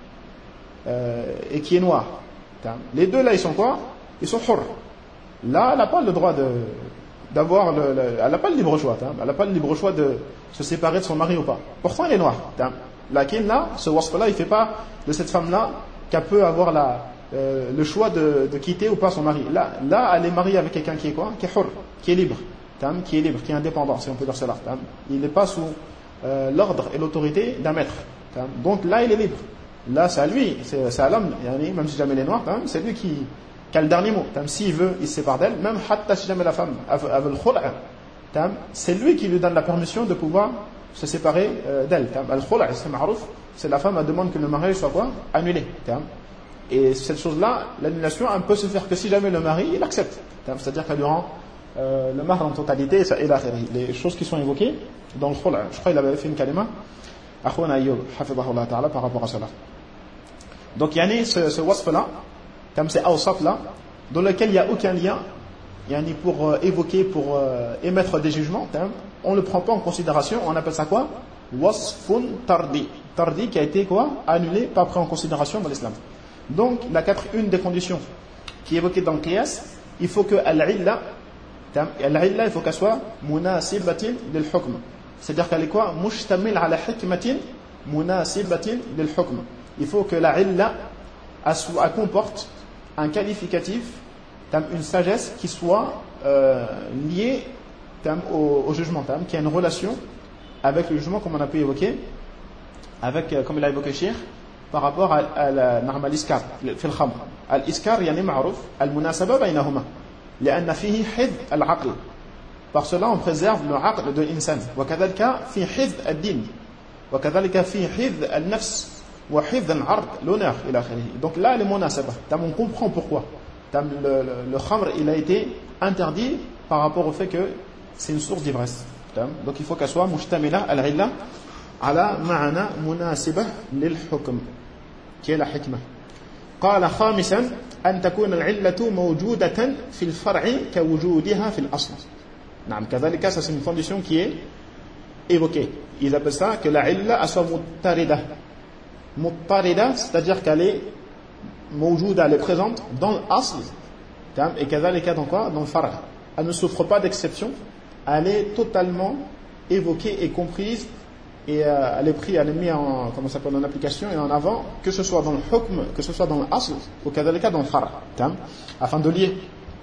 et qui est noire. Les deux là, ils sont quoi? Ils sont hur. Là, elle n'a pas le droit d'avoir elle n'a pas le libre choix. Elle n'a pas le libre choix de se séparer de son mari ou pas. Pourtant, elle est noire. Lakin là, ce wasf-là, il ne fait pas de cette femme-là qu'elle peut avoir le choix de quitter ou pas son mari. Là, elle est mariée avec quelqu'un qui est quoi? Qui est hur, qui est libre. Qui est indépendant, si on peut dire cela. Il n'est pas sous l'ordre et l'autorité d'un maître. Donc là, il est libre. Là, c'est à lui, c'est à l'homme, même si jamais il est noir, c'est lui qui a le dernier mot. S'il veut, il se sépare d'elle. Même si jamais la femme a le khul', c'est lui qui lui donne la permission de pouvoir se séparer d'elle. Le khul', c'est ma'rouf, c'est la femme, elle demande que le mariage soit quoi? Annulé. Et cette chose-là, l'annulation, elle peut se faire que si jamais le mari, il accepte. C'est-à-dire qu'elle lui rend le mahr en totalité et les choses qui sont évoquées dans le khul'. Je crois qu'il avait fait une kalima Akhwana Ayyub hafidahullah ta'ala par rapport à cela. Donc il y a ce wasf là, comme c'est awsaf là, dans lequel il n'y a aucun lien pour évoquer, pour émettre des jugements, on ne le prend pas en considération. On appelle ça quoi? Wasfun tardi. Tardi qui a été quoi? Annulé, pas pris en considération dans l'islam. Donc une des conditions qui est évoquée dans le qiyas, il faut que al-illa, il faut qu'elle soit munasibatin lil hukm. C'est-à-dire qu'elle est quoi? Mushtamil ala hikmatin munasibatin lil hukm. Il faut que la illa elle comporte un qualificatif, une sagesse qui soit liée au jugement, qui a une relation avec le jugement, comme on a pu évoquer, comme il a évoqué Cheikh, par rapport à l'iskar, في الخمر. الإسكار يعني معروف المناسبة بينهما لأن فيه حفظ العقل. Par cela, on préserve le aql de l'insan. وكذلك في حفظ الدين. وكذلك في حفظ النفس. وحفظ العرض l'honneur إلى آخره. Donc là, les munasaba. On comprend pourquoi. Le khamr, il a été interdit par rapport au fait que c'est une source d'ivresse. Donc il faut qu'elle soit mushtamila al-illa ala ma'ana munasiba lil hukm, qui est la hikmah. قال خامسا أن تكون العلة موجودة في الفرع كوجودها في الأصل. نعم كذلك ça c'est une condition qui est évoquée. Ils appellent ça que la illa soit muttarida. Muttarida, c'est-à-dire qu'elle est mawjouda, elle est présente dans l'asl. Et كذلك dans quoi? Dans le far'. Elle ne souffre pas d'exception. Elle est totalement évoquée et comprise. Et elle est mise en, comment ça s'appelle, en application et en avant, que ce soit dans le hukm, que ce soit dans l'asl, ou kadhalika dans le far'. Afin de lier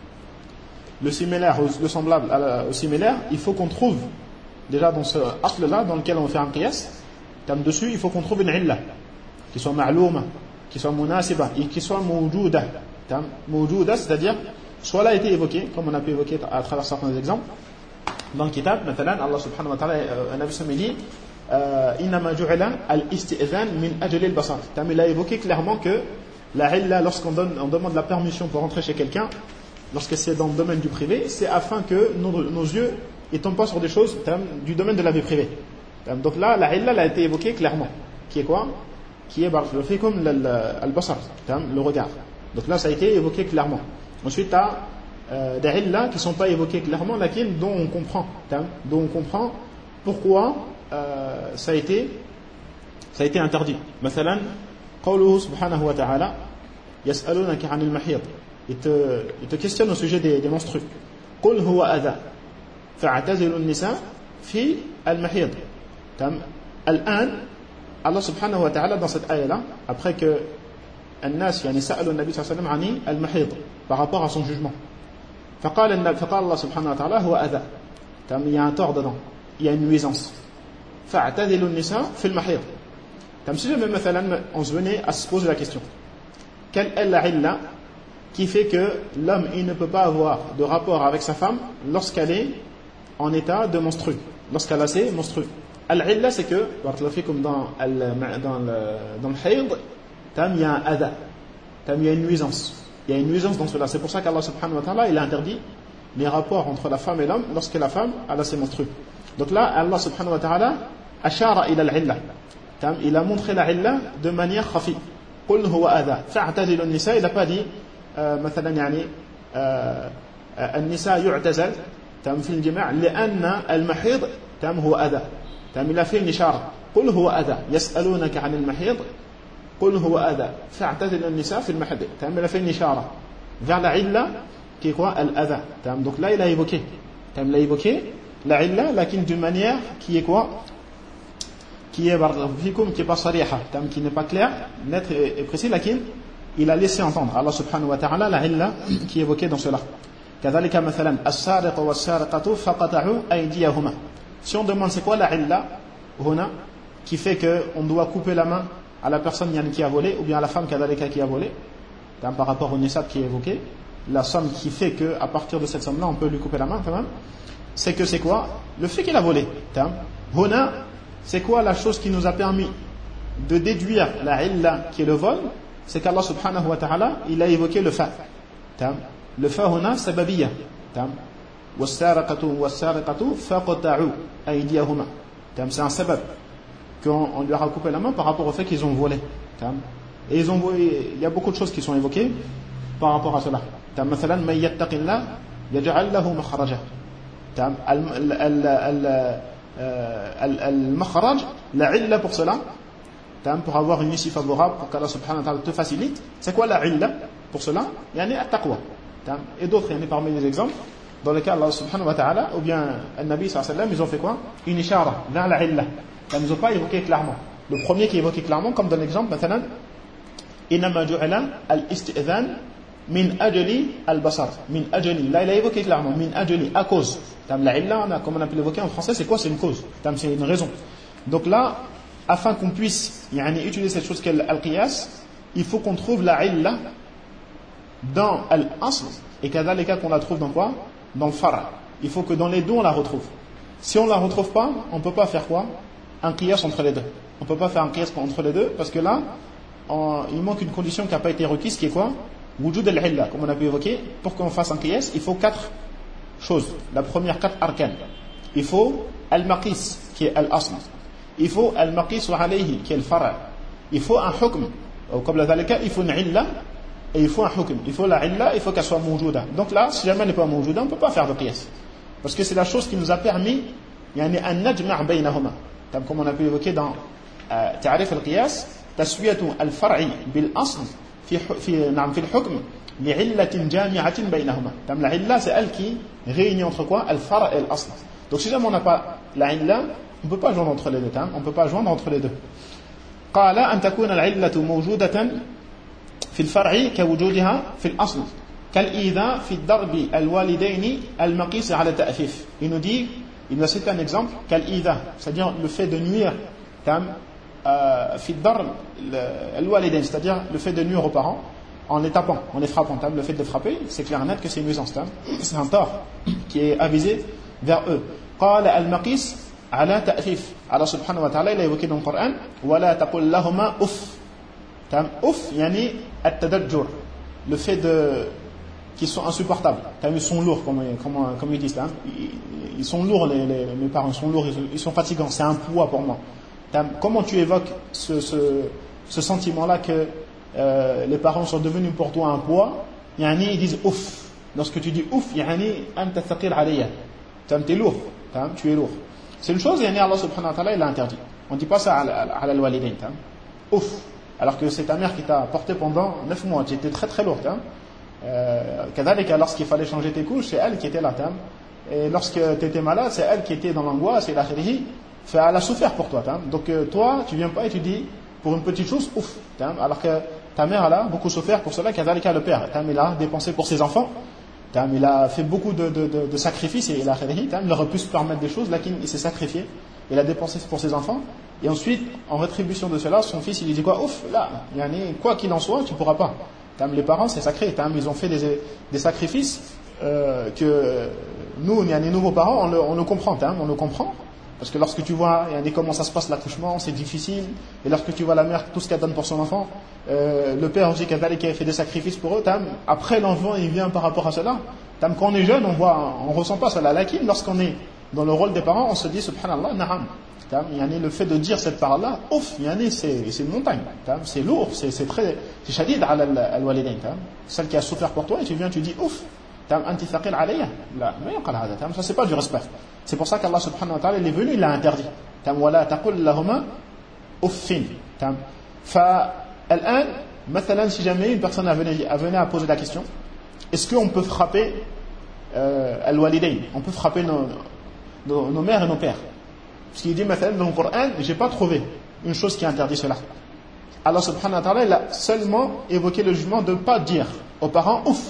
le similaire, le semblable au similaire, il faut qu'on trouve, déjà dans ce asl-là, dans lequel on fait un qiyas, dessus, il faut qu'on trouve une illa, qui soit ma'louma, qui soit munasiba, et qui soit mawjouda. Mawjouda, c'est-à-dire, soit elle a été évoquée, comme on a pu évoquer à travers certains exemples, dans le kitab, maintenant, Allah subhanahu wa ta'ala, Nabi sallallahu alayhi wa sallam dit, إنما جعل الاستئذان من أجل البصر. Il a évoqué clairement que la illa, lorsqu'on demande la permission pour rentrer chez quelqu'un, lorsque c'est dans le domaine du privé, c'est afin que nos yeux ne tombent pas sur des choses du domaine de la vie privée. Donc là, la illa a été évoquée clairement. Qui est quoi? Qui est le fait comme al-basar, le regard. Donc là, ça a été évoqué clairement. Ensuite, tu as des illa qui ne sont pas évoquées clairement, laquelle dont on comprend pourquoi ça a été interdit. مثلا قوله سبحانه وتعالى يسألونك عن المحيض. Il te questionne au sujet des menstrues. قل هو أذى فاعتزلوا النساء في المحيض. الآن Allah subhanahu wa ta'ala dans cette ayah là, après que الناس يعني سألوا النبي صلى الله عليه وسلم عن المحيض par rapport à son jugement. فقال الله سبحانه وتعالى هو أذى. Il y a un tort dedans, il y a une nuisance. فاعتزلوا النساء في المحيض. Comme si jamais مثلا on se venait à se poser la question, quelle est la illa qui fait que l'homme il ne peut pas avoir de rapport avec sa femme lorsqu'elle est en état de menstru, lorsqu'elle a ses menstrues? Al-illa c'est que comme dans le hayd, il y a un adha, il y a une nuisance, il y a une nuisance dans cela. C'est pour ça qu'Allah subhanahu wa ta'ala il a interdit les rapports entre la femme et l'homme lorsque la femme a ses menstrues. Donc là, Allah subhanahu wa ta'ala ashara ila al-illa. Il a montré la illa de manière khafi. قل هو أذى فاعتزلوا النساء. Il n'a pas dit مثلا يعني النساء يعتزل في الجماع لأن المحيض هو أذى. Il a fait une ishara. قل هو أذى يسألونك عن المحيض قل هو أذى فاعتزلوا النساء في المحيض. Il a fait une ishara vers la illa qui est quoi? Al-adha. Donc là, il a évoqué la illa, lakin d'une manière qui est quoi? Qui est pas sariha, qui n'est pas clair, net et précis, lakin il a laissé entendre Allah subhanahu wa ta'ala la illa qui est évoquée dans cela. كذلك مثلا السارق والسارقة فقطعوا أيديهما. Si on demande c'est quoi la illa huna qui fait que on doit couper la main à la personne qui a volé ou bien à la femme qui a volé, par rapport au nisab qui est évoqué, la somme qui fait que à partir de cette somme là on peut lui couper la main quand même, c'est que c'est quoi? Le fait qu'il a volé. Huna, c'est quoi la chose qui nous a permis de déduire la illa qui est le vol? C'est qu'Allah subhanahu wa ta'ala il a évoqué le fa. Le fa huna sababiyya. والسارقة والسارقة فقطعوا أيديهما. C'est un sabab qu'on lui a coupé la main par rapport au fait qu'ils ont volé. Et il y a beaucoup de choses qui sont évoquées par rapport à cela. مثلا من يتق الله يجعل له مخرجا. المخرج la illa pour cela, pour avoir une issue favorable, pour qu'Allah subhanahu wa ta'ala te facilite. C'est quoi la illa pour cela? Yani at-taqwa. Et d'autres, il y en a parmi les exemples dans lesquels Allah subhanahu wa ta'ala ou bien le Nabi sallallahu alayhi wa sallam ils ont fait quoi? Une ishara vers la illa. Ils ne nous ont pas évoqué clairement. Le premier qui est évoqué clairement, comme dans l'exemple maintenant, إنما جعل الاستئذان من أجل البصر. من أجل. Là il a évoqué clairement من أجل, à cause. La illa, comme on a pu l'évoquer en français, c'est quoi? C'est une cause, c'est une raison. Donc là, afin qu'on puisse utiliser cette chose qu'est al-qiyas, il faut qu'on trouve la illa dans al-asl et kadhalika qu'on la trouve dans quoi? Dans le far'. Il faut que dans les deux on la retrouve. Si on la retrouve pas, on peut pas faire quoi? Un qiyas entre les deux. On peut pas faire un qiyas entre les deux parce que là, il manque une condition qui n'a pas été requise, qui est quoi? Wujud al-illa, comme on a pu évoquer. Pour qu'on fasse un qiyas, il faut 4 choses. La première, 4 arkan. Il faut al-maqis, qui est al-asl. Il faut al-maqis wa alayhi, qui est le far'. Il faut un hukm. Comme la dhalika, il faut une illa et il faut un hukm, il faut la illa, il faut qu'elle soit mawjouda. Donc là, si jamais elle n'est pas mawjouda, on ne peut pas faire de qiyas. Parce que c'est la chose qui nous a permis an najma' baynahuma. Comme on a pu évoquer dans ta'rif al-qiyas, taswiyatu al-far'i bil-asl fi al-hukm li'illatin jami'atin baynahuma. La illa, c'est elle qui réunit entre quoi? Al-far' et l'asl. Donc si jamais on n'a pas la illa, on ne peut pas joindre entre les deux. On ne peut pas joindre entre les deux. قال أن تكون العلة موجودة في الفرع كوجودها في الأصل كالإيذاء في الضرب الوالدين المقيس على التأفيف. Il nous dit, il nous a cité un exemple, كالإيذاء, c'est-à-dire le fait de nuire, في الضرب الوالدين, c'est-à-dire le fait de nuire aux parents en les tapant, en les frappant. Le fait de les frapper, c'est clair et net que c'est une nuisance, c'est un tort qui est avisé vers eux. قال المقيس على تأفيف. Allah subhanahu wa ta'ala, il a évoqué dans le Coran, ولا تقل لهما أف. أف يعني التدجر, le fait de qu'ils sont insupportables. Ils sont lourds, comme ils disent. Ils sont lourds, mes parents, ils sont lourds, ils sont fatigants, c'est un poids pour moi. Comment tu évoques ce sentiment-là que les parents sont devenus pour toi un poids? Ils disent ouf. Lorsque tu dis ouf, anta thaqil alayya. Tu es lourd, tu es lourd. C'est une chose, Allah subhanahu wa ta'ala, il l'a interdit. On ne dit pas ça à la walidain. Ouf. Alors que c'est ta mère qui t'a porté pendant 9 mois, tu étais très très lourd. Lorsqu'il fallait changer tes couches, c'est elle qui était là. Et lorsque tu étais malade, c'est elle qui était dans l'angoisse et la khirihi. Elle a souffert pour toi. Donc toi, tu viens pas et tu dis pour une petite chose, ouf. Alors que ta mère elle a beaucoup souffert pour cela, le père. Il a dépensé pour ses enfants. Il a fait beaucoup de sacrifices et la khirihi. Il aurait pu se permettre des choses, là il s'est sacrifié. Il a dépensé pour ses enfants. Et ensuite, en rétribution de cela, son fils, il lui dit quoi? Ouf, là, quoi qu'il en soit, tu ne pourras pas. Les parents, c'est sacré. Ils ont fait des sacrifices que nous, les nouveaux parents, on le comprend. On le comprend. Parce que lorsque tu vois comment ça se passe l'accouchement, c'est difficile. Et lorsque tu vois la mère, tout ce qu'elle donne pour son enfant, le père aussi qui a fait des sacrifices pour eux, après l'enfant, il vient par rapport à cela. Quand on est jeune, on ressent pas cela. Lorsqu'on est dans le rôle des parents, on se dit, subhanallah, na'am. Le fait de dire cette parole-là, ouf, c'est une montagne, c'est lourd, c'est très shadid al-walidain, celle qui a souffert pour toi, et tu viens, tu dis ouf, anti thaqil alayya, ça c'est pas du respect. C'est pour ça qu'Allah subhanahu wa ta'ala, il est venu, il l'a interdit. Wala taqul lahuma uffin. Al-an, مثلا, si jamais une personne venait à poser la question, est-ce qu'on peut frapper al-walidain, on peut frapper nos mères et nos pères? Parce qu'il dit maintenant dans le Coran, j'ai pas trouvé une chose qui interdit cela. Allah subhanahu wa ta'ala, il a seulement évoqué le jugement de ne pas dire aux parents ouf.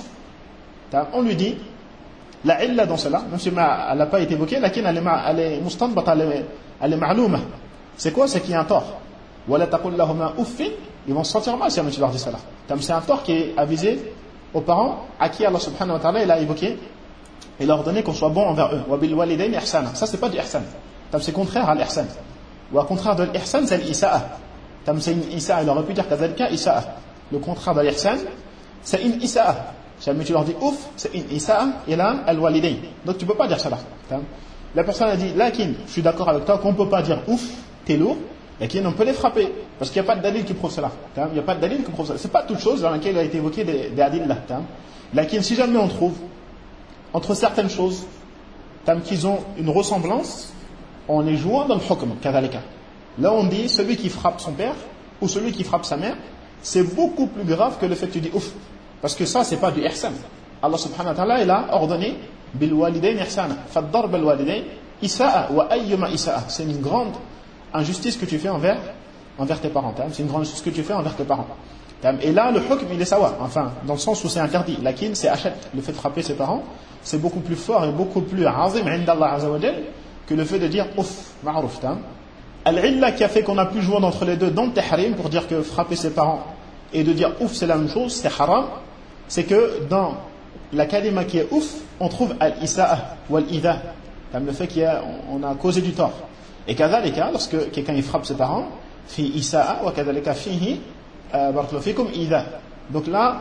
On lui dit, la illa dans cela, même si elle n'a pas été évoquée, elle est mustanbata, elle est ma'louma. C'est quoi? C'est qu'il y a un tort. Wala taqul lahuma uffin, ils vont se sentir mal si tu leur dis cela. C'est un tort qui est avisé aux parents à qui Allah subhanahu wa ta'ala, il a évoqué, il a ordonné qu'on soit bon envers eux. Wa bil walidayn ihsana. Ça c'est pas du ihsan. C'est contraire à l'ihsan. Ou au contraire de l'ihsan, c'est l'issa'a. C'est une issa'a. Il aurait pu dire kadhalika issa'a. Le contraire de l'ihsan, c'est une issa'a. Jamais tu leur dis ouf, c'est une issa'a, et là, al-walidayn. Donc tu ne peux pas dire cela. La personne a dit, lakin, je suis d'accord avec toi qu'on ne peut pas dire ouf, t'es lourd, et qu'on peut les frapper. Parce qu'il n'y a pas de dalil qui prouve cela. Il n'y a pas de dalil qui prouve cela. Ce n'est pas toute chose dans laquelle il a été évoqué des adillah. Lakin, si jamais on trouve entre certaines choses qui ont une ressemblance, on les joint dans le hukm, kadhalika. Là, on dit, celui qui frappe son père, ou celui qui frappe sa mère, c'est beaucoup plus grave que le fait que tu dis ouf. Parce que ça, c'est pas du ihsan. Allah subhanahu wa ta'ala, il a ordonné, bil walidayn ihsana. Fad-darb al-walidayn, isa'a, wa ayyuma isa'a. C'est une grande injustice que tu fais envers tes parents. C'est une grande injustice que tu fais envers tes parents. Et là, le hukm, il est sawa. Enfin, dans le sens où c'est interdit. Lakin, c'est achet. Le fait de frapper ses parents, c'est beaucoup plus fort et beaucoup plus azim, indallah azza wa jal, que le fait de dire ouf, ma'rouf. Al-illa qui a fait qu'on a pu jouer entre les deux dans le tahrim pour dire que frapper ses parents et de dire ouf c'est la même chose, c'est haram, c'est que dans la kalima qui est ouf, on trouve al-isa'a ou al-ida, le fait qu'on a causé du tort. Et kadhalika, lorsque quelqu'un il frappe ses parents, fi isa'a wa kadhalika fihi barakallahu fikum ida. Donc là,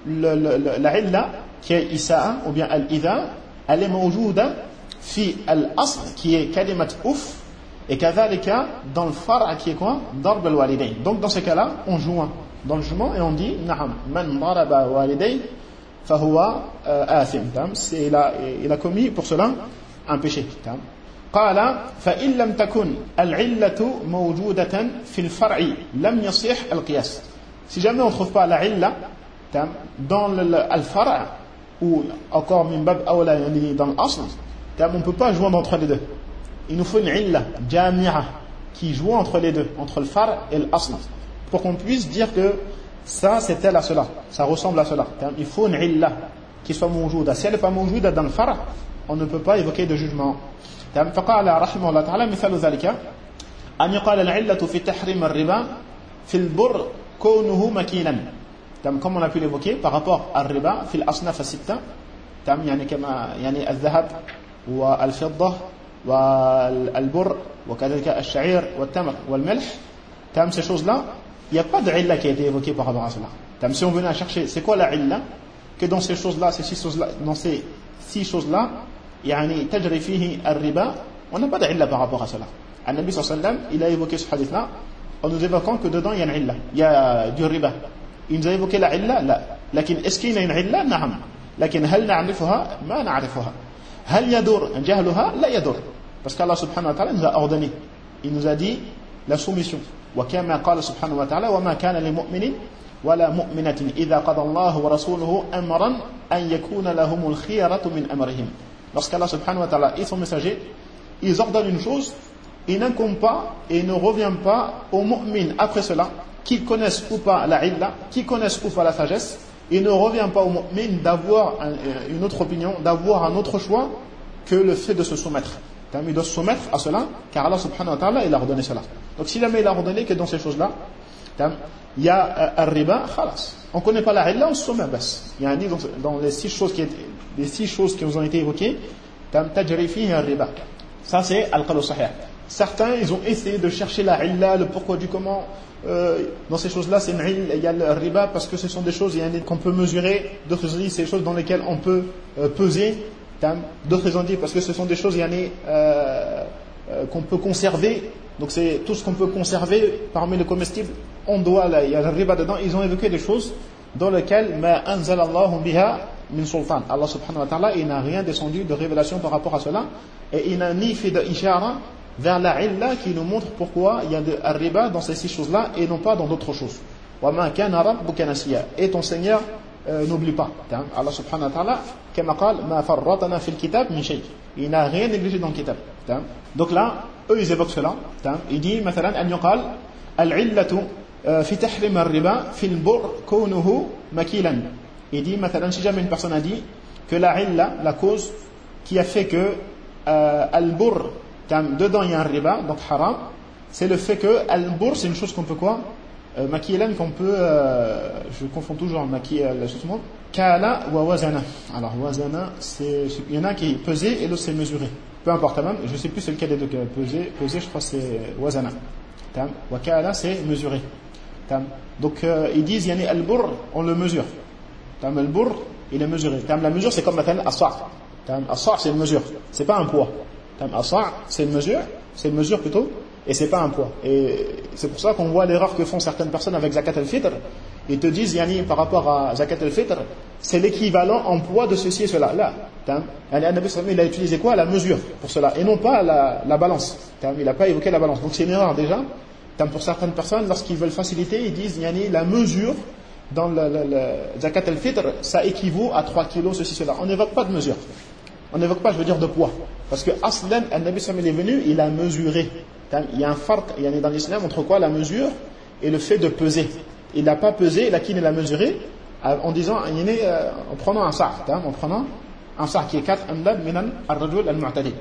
la illa qui est isa'a ou bien al-ida, elle est mawjouda fi al-asl qui est kalimat ouf et kadhalika dans le far' qui est quoi? Darb al-walidayn. Donc dans ce cas-là, on joint dans le jugement et on dit na'am man daraba walidayhi fahuwa athim, il a commis pour cela un péché. قال فإن لم تكن العلة موجودة في الفرع لم يصح القياس. Si jamais on ne trouve pas la illa dans le far' ou encore min bab awla dans l'asl, on ne peut pas jouer entre les deux. Il nous faut une illa jami'a qui joue entre les deux, entre le far' et l'asl, pour qu'on puisse dire que ça c'est tel à cela, ça ressemble à cela. Il faut une illa qui soit mawjouda. Si elle n'est pas mawjouda dans le far', on ne peut pas évoquer de jugement. فقال رحمه الله تعالى مثال ذلك أن يقال العلة في تحريم الربا في البر كونه مكينا. comme on a pu l'évoquer par rapport à الربا في الأصناف الستة يعني كما يعني الذهب والفضة والبر وكذلك الشعير والتمر والملح. Ces choses-là, il n'y a pas de illa qui a été évoquée par rapport à cela. Si on venait à chercher c'est quoi la illa, que dans ces choses-là, dans ces six choses-là, يعني تجري فيه الربا, on n'a pas d'illa par rapport à cela. An-Nabi sallallahu alayhi wa sallam, il a évoqué ce hadith-là en nous évoquant que dedans il y a une illa, il y a du riba. Il nous a évoqué la illa, là. لكن est-ce qu'il y a une illa? نعم. لكن هل نعرفها؟ ما نعرفها. هل يدور جهلها؟ لا يدور. Parce qu'Allah subhanahu wa ta'ala nous a ordonné, il nous a dit la soumission. وكما قال سبحانه وتعالى وما كان لمؤمن ولا مؤمنة إذا قضى الله ورسوله أمرا أن يكون لهم الخيرة من أمرهم. Lorsqu'Allah subhanahu wa ta'ala et son messager, ils ordonnent une chose, ils n'incombent pas et ne reviennent pas aux mu'min après cela, qu'ils connaissent ou pas la illa, qu'ils connaissent ou pas la sagesse, il ne revient pas au mu'min d'avoir une autre opinion, d'avoir un autre choix que le fait de se soumettre. Il doit se soumettre à cela, car Allah subhanahu wa ta'ala, il a ordonné cela. Donc si jamais il a ordonné que dans ces choses-là, il y a un riba, khalas. On ne connaît pas la illa, on se soumet. Il y a un livre dans les six choses qui nous ont été évoquées, tajri fihi al-riba. Ça c'est al-qawl sahih. Certains, ils ont essayé de chercher la illa, le pourquoi du comment. Dans ces choses-là, c'est une illa, il y a le riba parce que ce sont des choses qu'on peut mesurer. D'autres ont dit c'est des choses dans lesquelles on peut peser. D'autres ont dit parce que ce sont des choses qu'on peut conserver. Donc c'est tout ce qu'on peut conserver parmi les comestibles. Il y a le riba dedans. Ils ont évoqué des choses dans lesquelles ma anzalallahu biha min sultan. Allah subhanahu wa ta'ala, il n'a rien descendu de révélation par rapport à cela, et il n'a ni fait d'ishara vers la illa qui nous montre pourquoi il y a de riba dans ces six choses-là et non pas dans d'autres choses. Wa ma kana rabbuka nasiya. Et ton Seigneur n'oublie pas. Allah subhanahu wa ta'ala, kama qala ma farratna fil kitab min shay. Il n'a rien négligé dans le kitab. Donc là, eux ils évoquent cela. Il dit مثلا أن يقال العلة في تحريم الربا في البر كونه مكيلا. Il dit مثلا si jamais une personne a dit que la illa, la cause qui a fait que al-bur, dedans il y a un riba, donc haram, c'est le fait que al-bur c'est une chose qu'on peut quoi, makilan, qu'on peut, je confonds toujours makil, justement, kala wa wazana. Alors wazana, il y en a qui est pesé et l'autre c'est mesuré. Peu importe, même, je ne sais plus c'est lequel des deux, pesé je crois c'est wazana. Wa kala c'est mesuré. Donc ils disent yani al-bur, on le mesure. Al-bur, il est mesuré. La mesure c'est comme maintenant as-sa'. As-sa' c'est une mesure, c'est pas un poids. As-sa' c'est une mesure plutôt, et c'est pas un poids. Et c'est pour ça qu'on voit l'erreur que font certaines personnes avec zakat al-fitr. Ils te disent yani par rapport à zakat al-fitr, c'est l'équivalent en poids de ceci et cela. Là, An-Nabi sallallahu il a utilisé quoi? La mesure pour cela, et non pas la balance. Il n'a pas évoqué la balance. Donc c'est une erreur déjà. Pour certaines personnes, lorsqu'ils veulent faciliter, ils disent yani la mesure dans le zakat al-fitr, ça équivaut à 3 kilos, ceci, cela. On n'évoque pas de mesure. On n'évoque pas, je veux dire, de poids. Parce que Aslan, An-Nabi sallallahu est venu, il a mesuré. Il y a un farq, il y a dans l'islam entre quoi? La mesure et le fait de peser. Il n'a pas pesé, il a mesuré, en disant, en prenant un sa', en prenant un sa' qui est 4 amdad minan ar-rajul al-mu'tadi.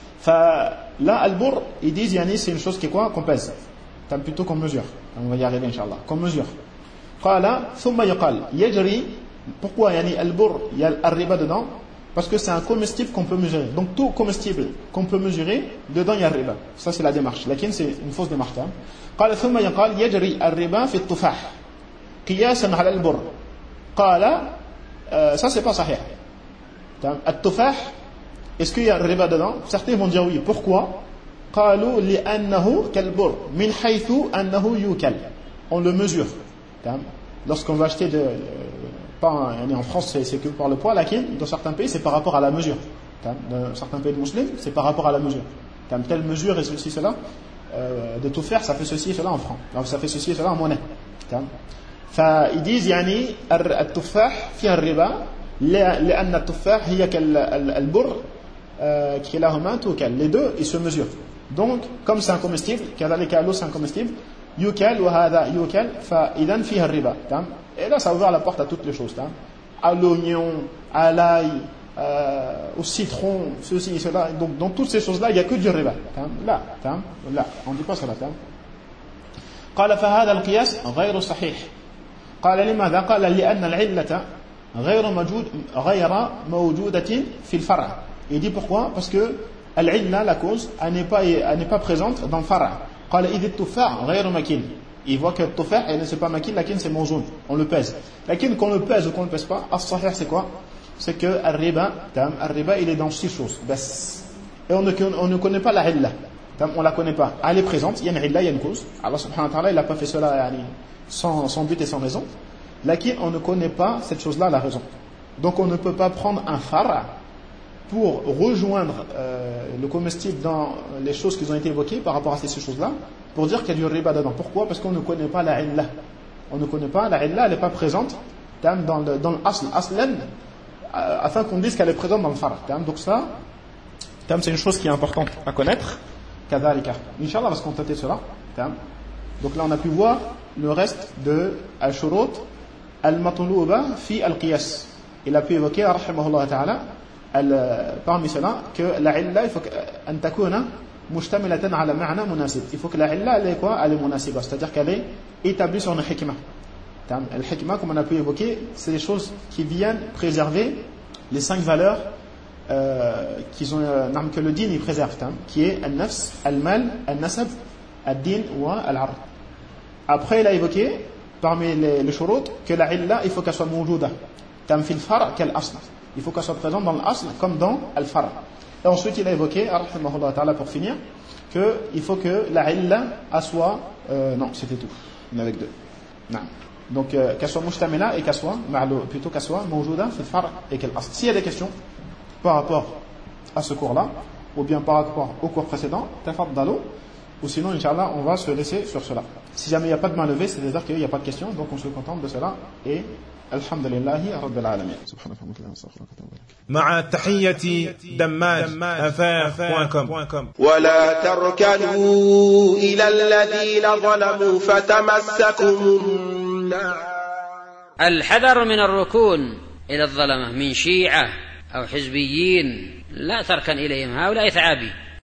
Là, al-bur, ils disent, c'est une chose qui est quoi? Qu'on pèse. Plutôt qu'on mesure. On va y arriver, Inch'Allah. Qu'on mesure. Qala, thumma yaqal, yajri, pourquoi, al-bur, il y a al-riba dedans? Parce que c'est un comestible qu'on peut mesurer. Donc tout comestible qu'on peut mesurer, dedans il y a le riba. Ça c'est la démarche. Lakin c'est une fausse démarche. قال ثم يقال يجري الربا في التفاح قياسا على البر. قال ça c'est pas sahih. التفاح, est-ce qu'il y a le riba dedans? Certains vont dire oui. Pourquoi? قالوا لأنه كالبر من حيث أنه يوكل. On le mesure. Lorsqu'on va acheter en France, c'est que par le poids, dans certains pays, c'est par rapport à la mesure. Dans certains pays musulmans, c'est par rapport à la mesure. Telle mesure et ceci, cela, de tout faire, ça fait ceci et cela en francs. Donc ça fait ceci et cela en monnaie. Ils disent, التفاح فيها الربا لأن التفاح هي كالبر كلاهما توكل. Les deux, ils se mesurent. Donc, comme c'est un comestible, كذلك l'eau c'est un comestible, يوكل وهذا يوكل فإذا فيها الربا. Et là, ça ouvre la porte à toutes les choses. À l'oignon, à l'ail, au citron, ceci et cela. Donc, dans toutes ces choses-là, il n'y a que du riba. Là, on ne dit pas cela. قال فهذا القياس غير صحيح. قال لماذا؟ قال لأن العلة غير موجودة في الفرع. Il dit pourquoi? Parce que la cause, elle n'est pas présente dans le fara. قال إذ التفاح غير مكين. Il voit que le tufah, c'est pas makin, lakin c'est mawzoun. On le pèse. Lakin qu'on le pèse ou qu'on le pèse pas, as-sahih c'est quoi? C'est que al-riba, il est dans 6 choses. Et on ne connaît pas la illa. On la connaît pas. Elle est présente, il y a une illa, il y a une cause. Allah subhanahu wa ta'ala, il n'a pas fait cela sans but et sans raison. Lakin on ne connaît pas cette chose-là, la raison. Donc on ne peut pas prendre un fara pour rejoindre le comestible dans les choses qui ont été évoquées par rapport à ces choses-là, pour dire qu'il y a du riba dedans. Pourquoi? Parce qu'on ne connaît pas la illa. On ne connaît pas la illa, elle n'est pas présente dans le aslan, afin qu'on dise qu'elle est présente dans le fara. Donc ça, c'est une chose qui est importante à connaître. Kadhalika. Inch'Allah, on va se contenter de cela. Donc là, on a pu voir le reste de al-shurut al-matluba fi al-qiyas. Il a pu évoquer, rahimahullah ta'ala, parmi cela, que la illa, il faut qu'elle takuna مشتملة على معنى مناسب. Il faut que la illa elle est quoi? Elle est munasiba, c'est-à-dire qu'elle est établie sur une hikmah. Le hikmah, comme on a pu évoquer, c'est des choses qui viennent préserver les 5 valeurs que le din il préserve, qui est al-nafs, al-mal, al-nasab, al-din wa al-ard. Après, il a évoqué parmi les shurut que la illa, il faut qu'elle soit mawjouda. Fil far' kal asl. Il faut qu'elle soit présente dans l'asl comme dans al-far'. Et ensuite, il a évoqué, rahimahullah ta'ala, pour finir, qu'il faut que la illa soit... non, c'était tout. Il y en avait 2. Non. Donc, qu'elle soit mustamila et qu'elle soit mawjouda, fil far' et kal asl. S'il y a des questions par rapport à ce cours-là, ou bien par rapport au cours précédent, tafaddalu, ou sinon, Inch'Allah, on va se laisser sur cela. Si jamais il n'y a pas de main levée, c'est-à-dire qu'il n'y a pas de questions, donc on se contente de cela, et alhamdulillahi rabbil alamin. مع تحية دماج@affaires.com. ولا تركنوا إلى الذين ظلموا فتمسكم النار. الحذر من الركون إلى الظلمة من شيعة أو حزبيين، لا تركن إليهم، هؤلاء ثعابي.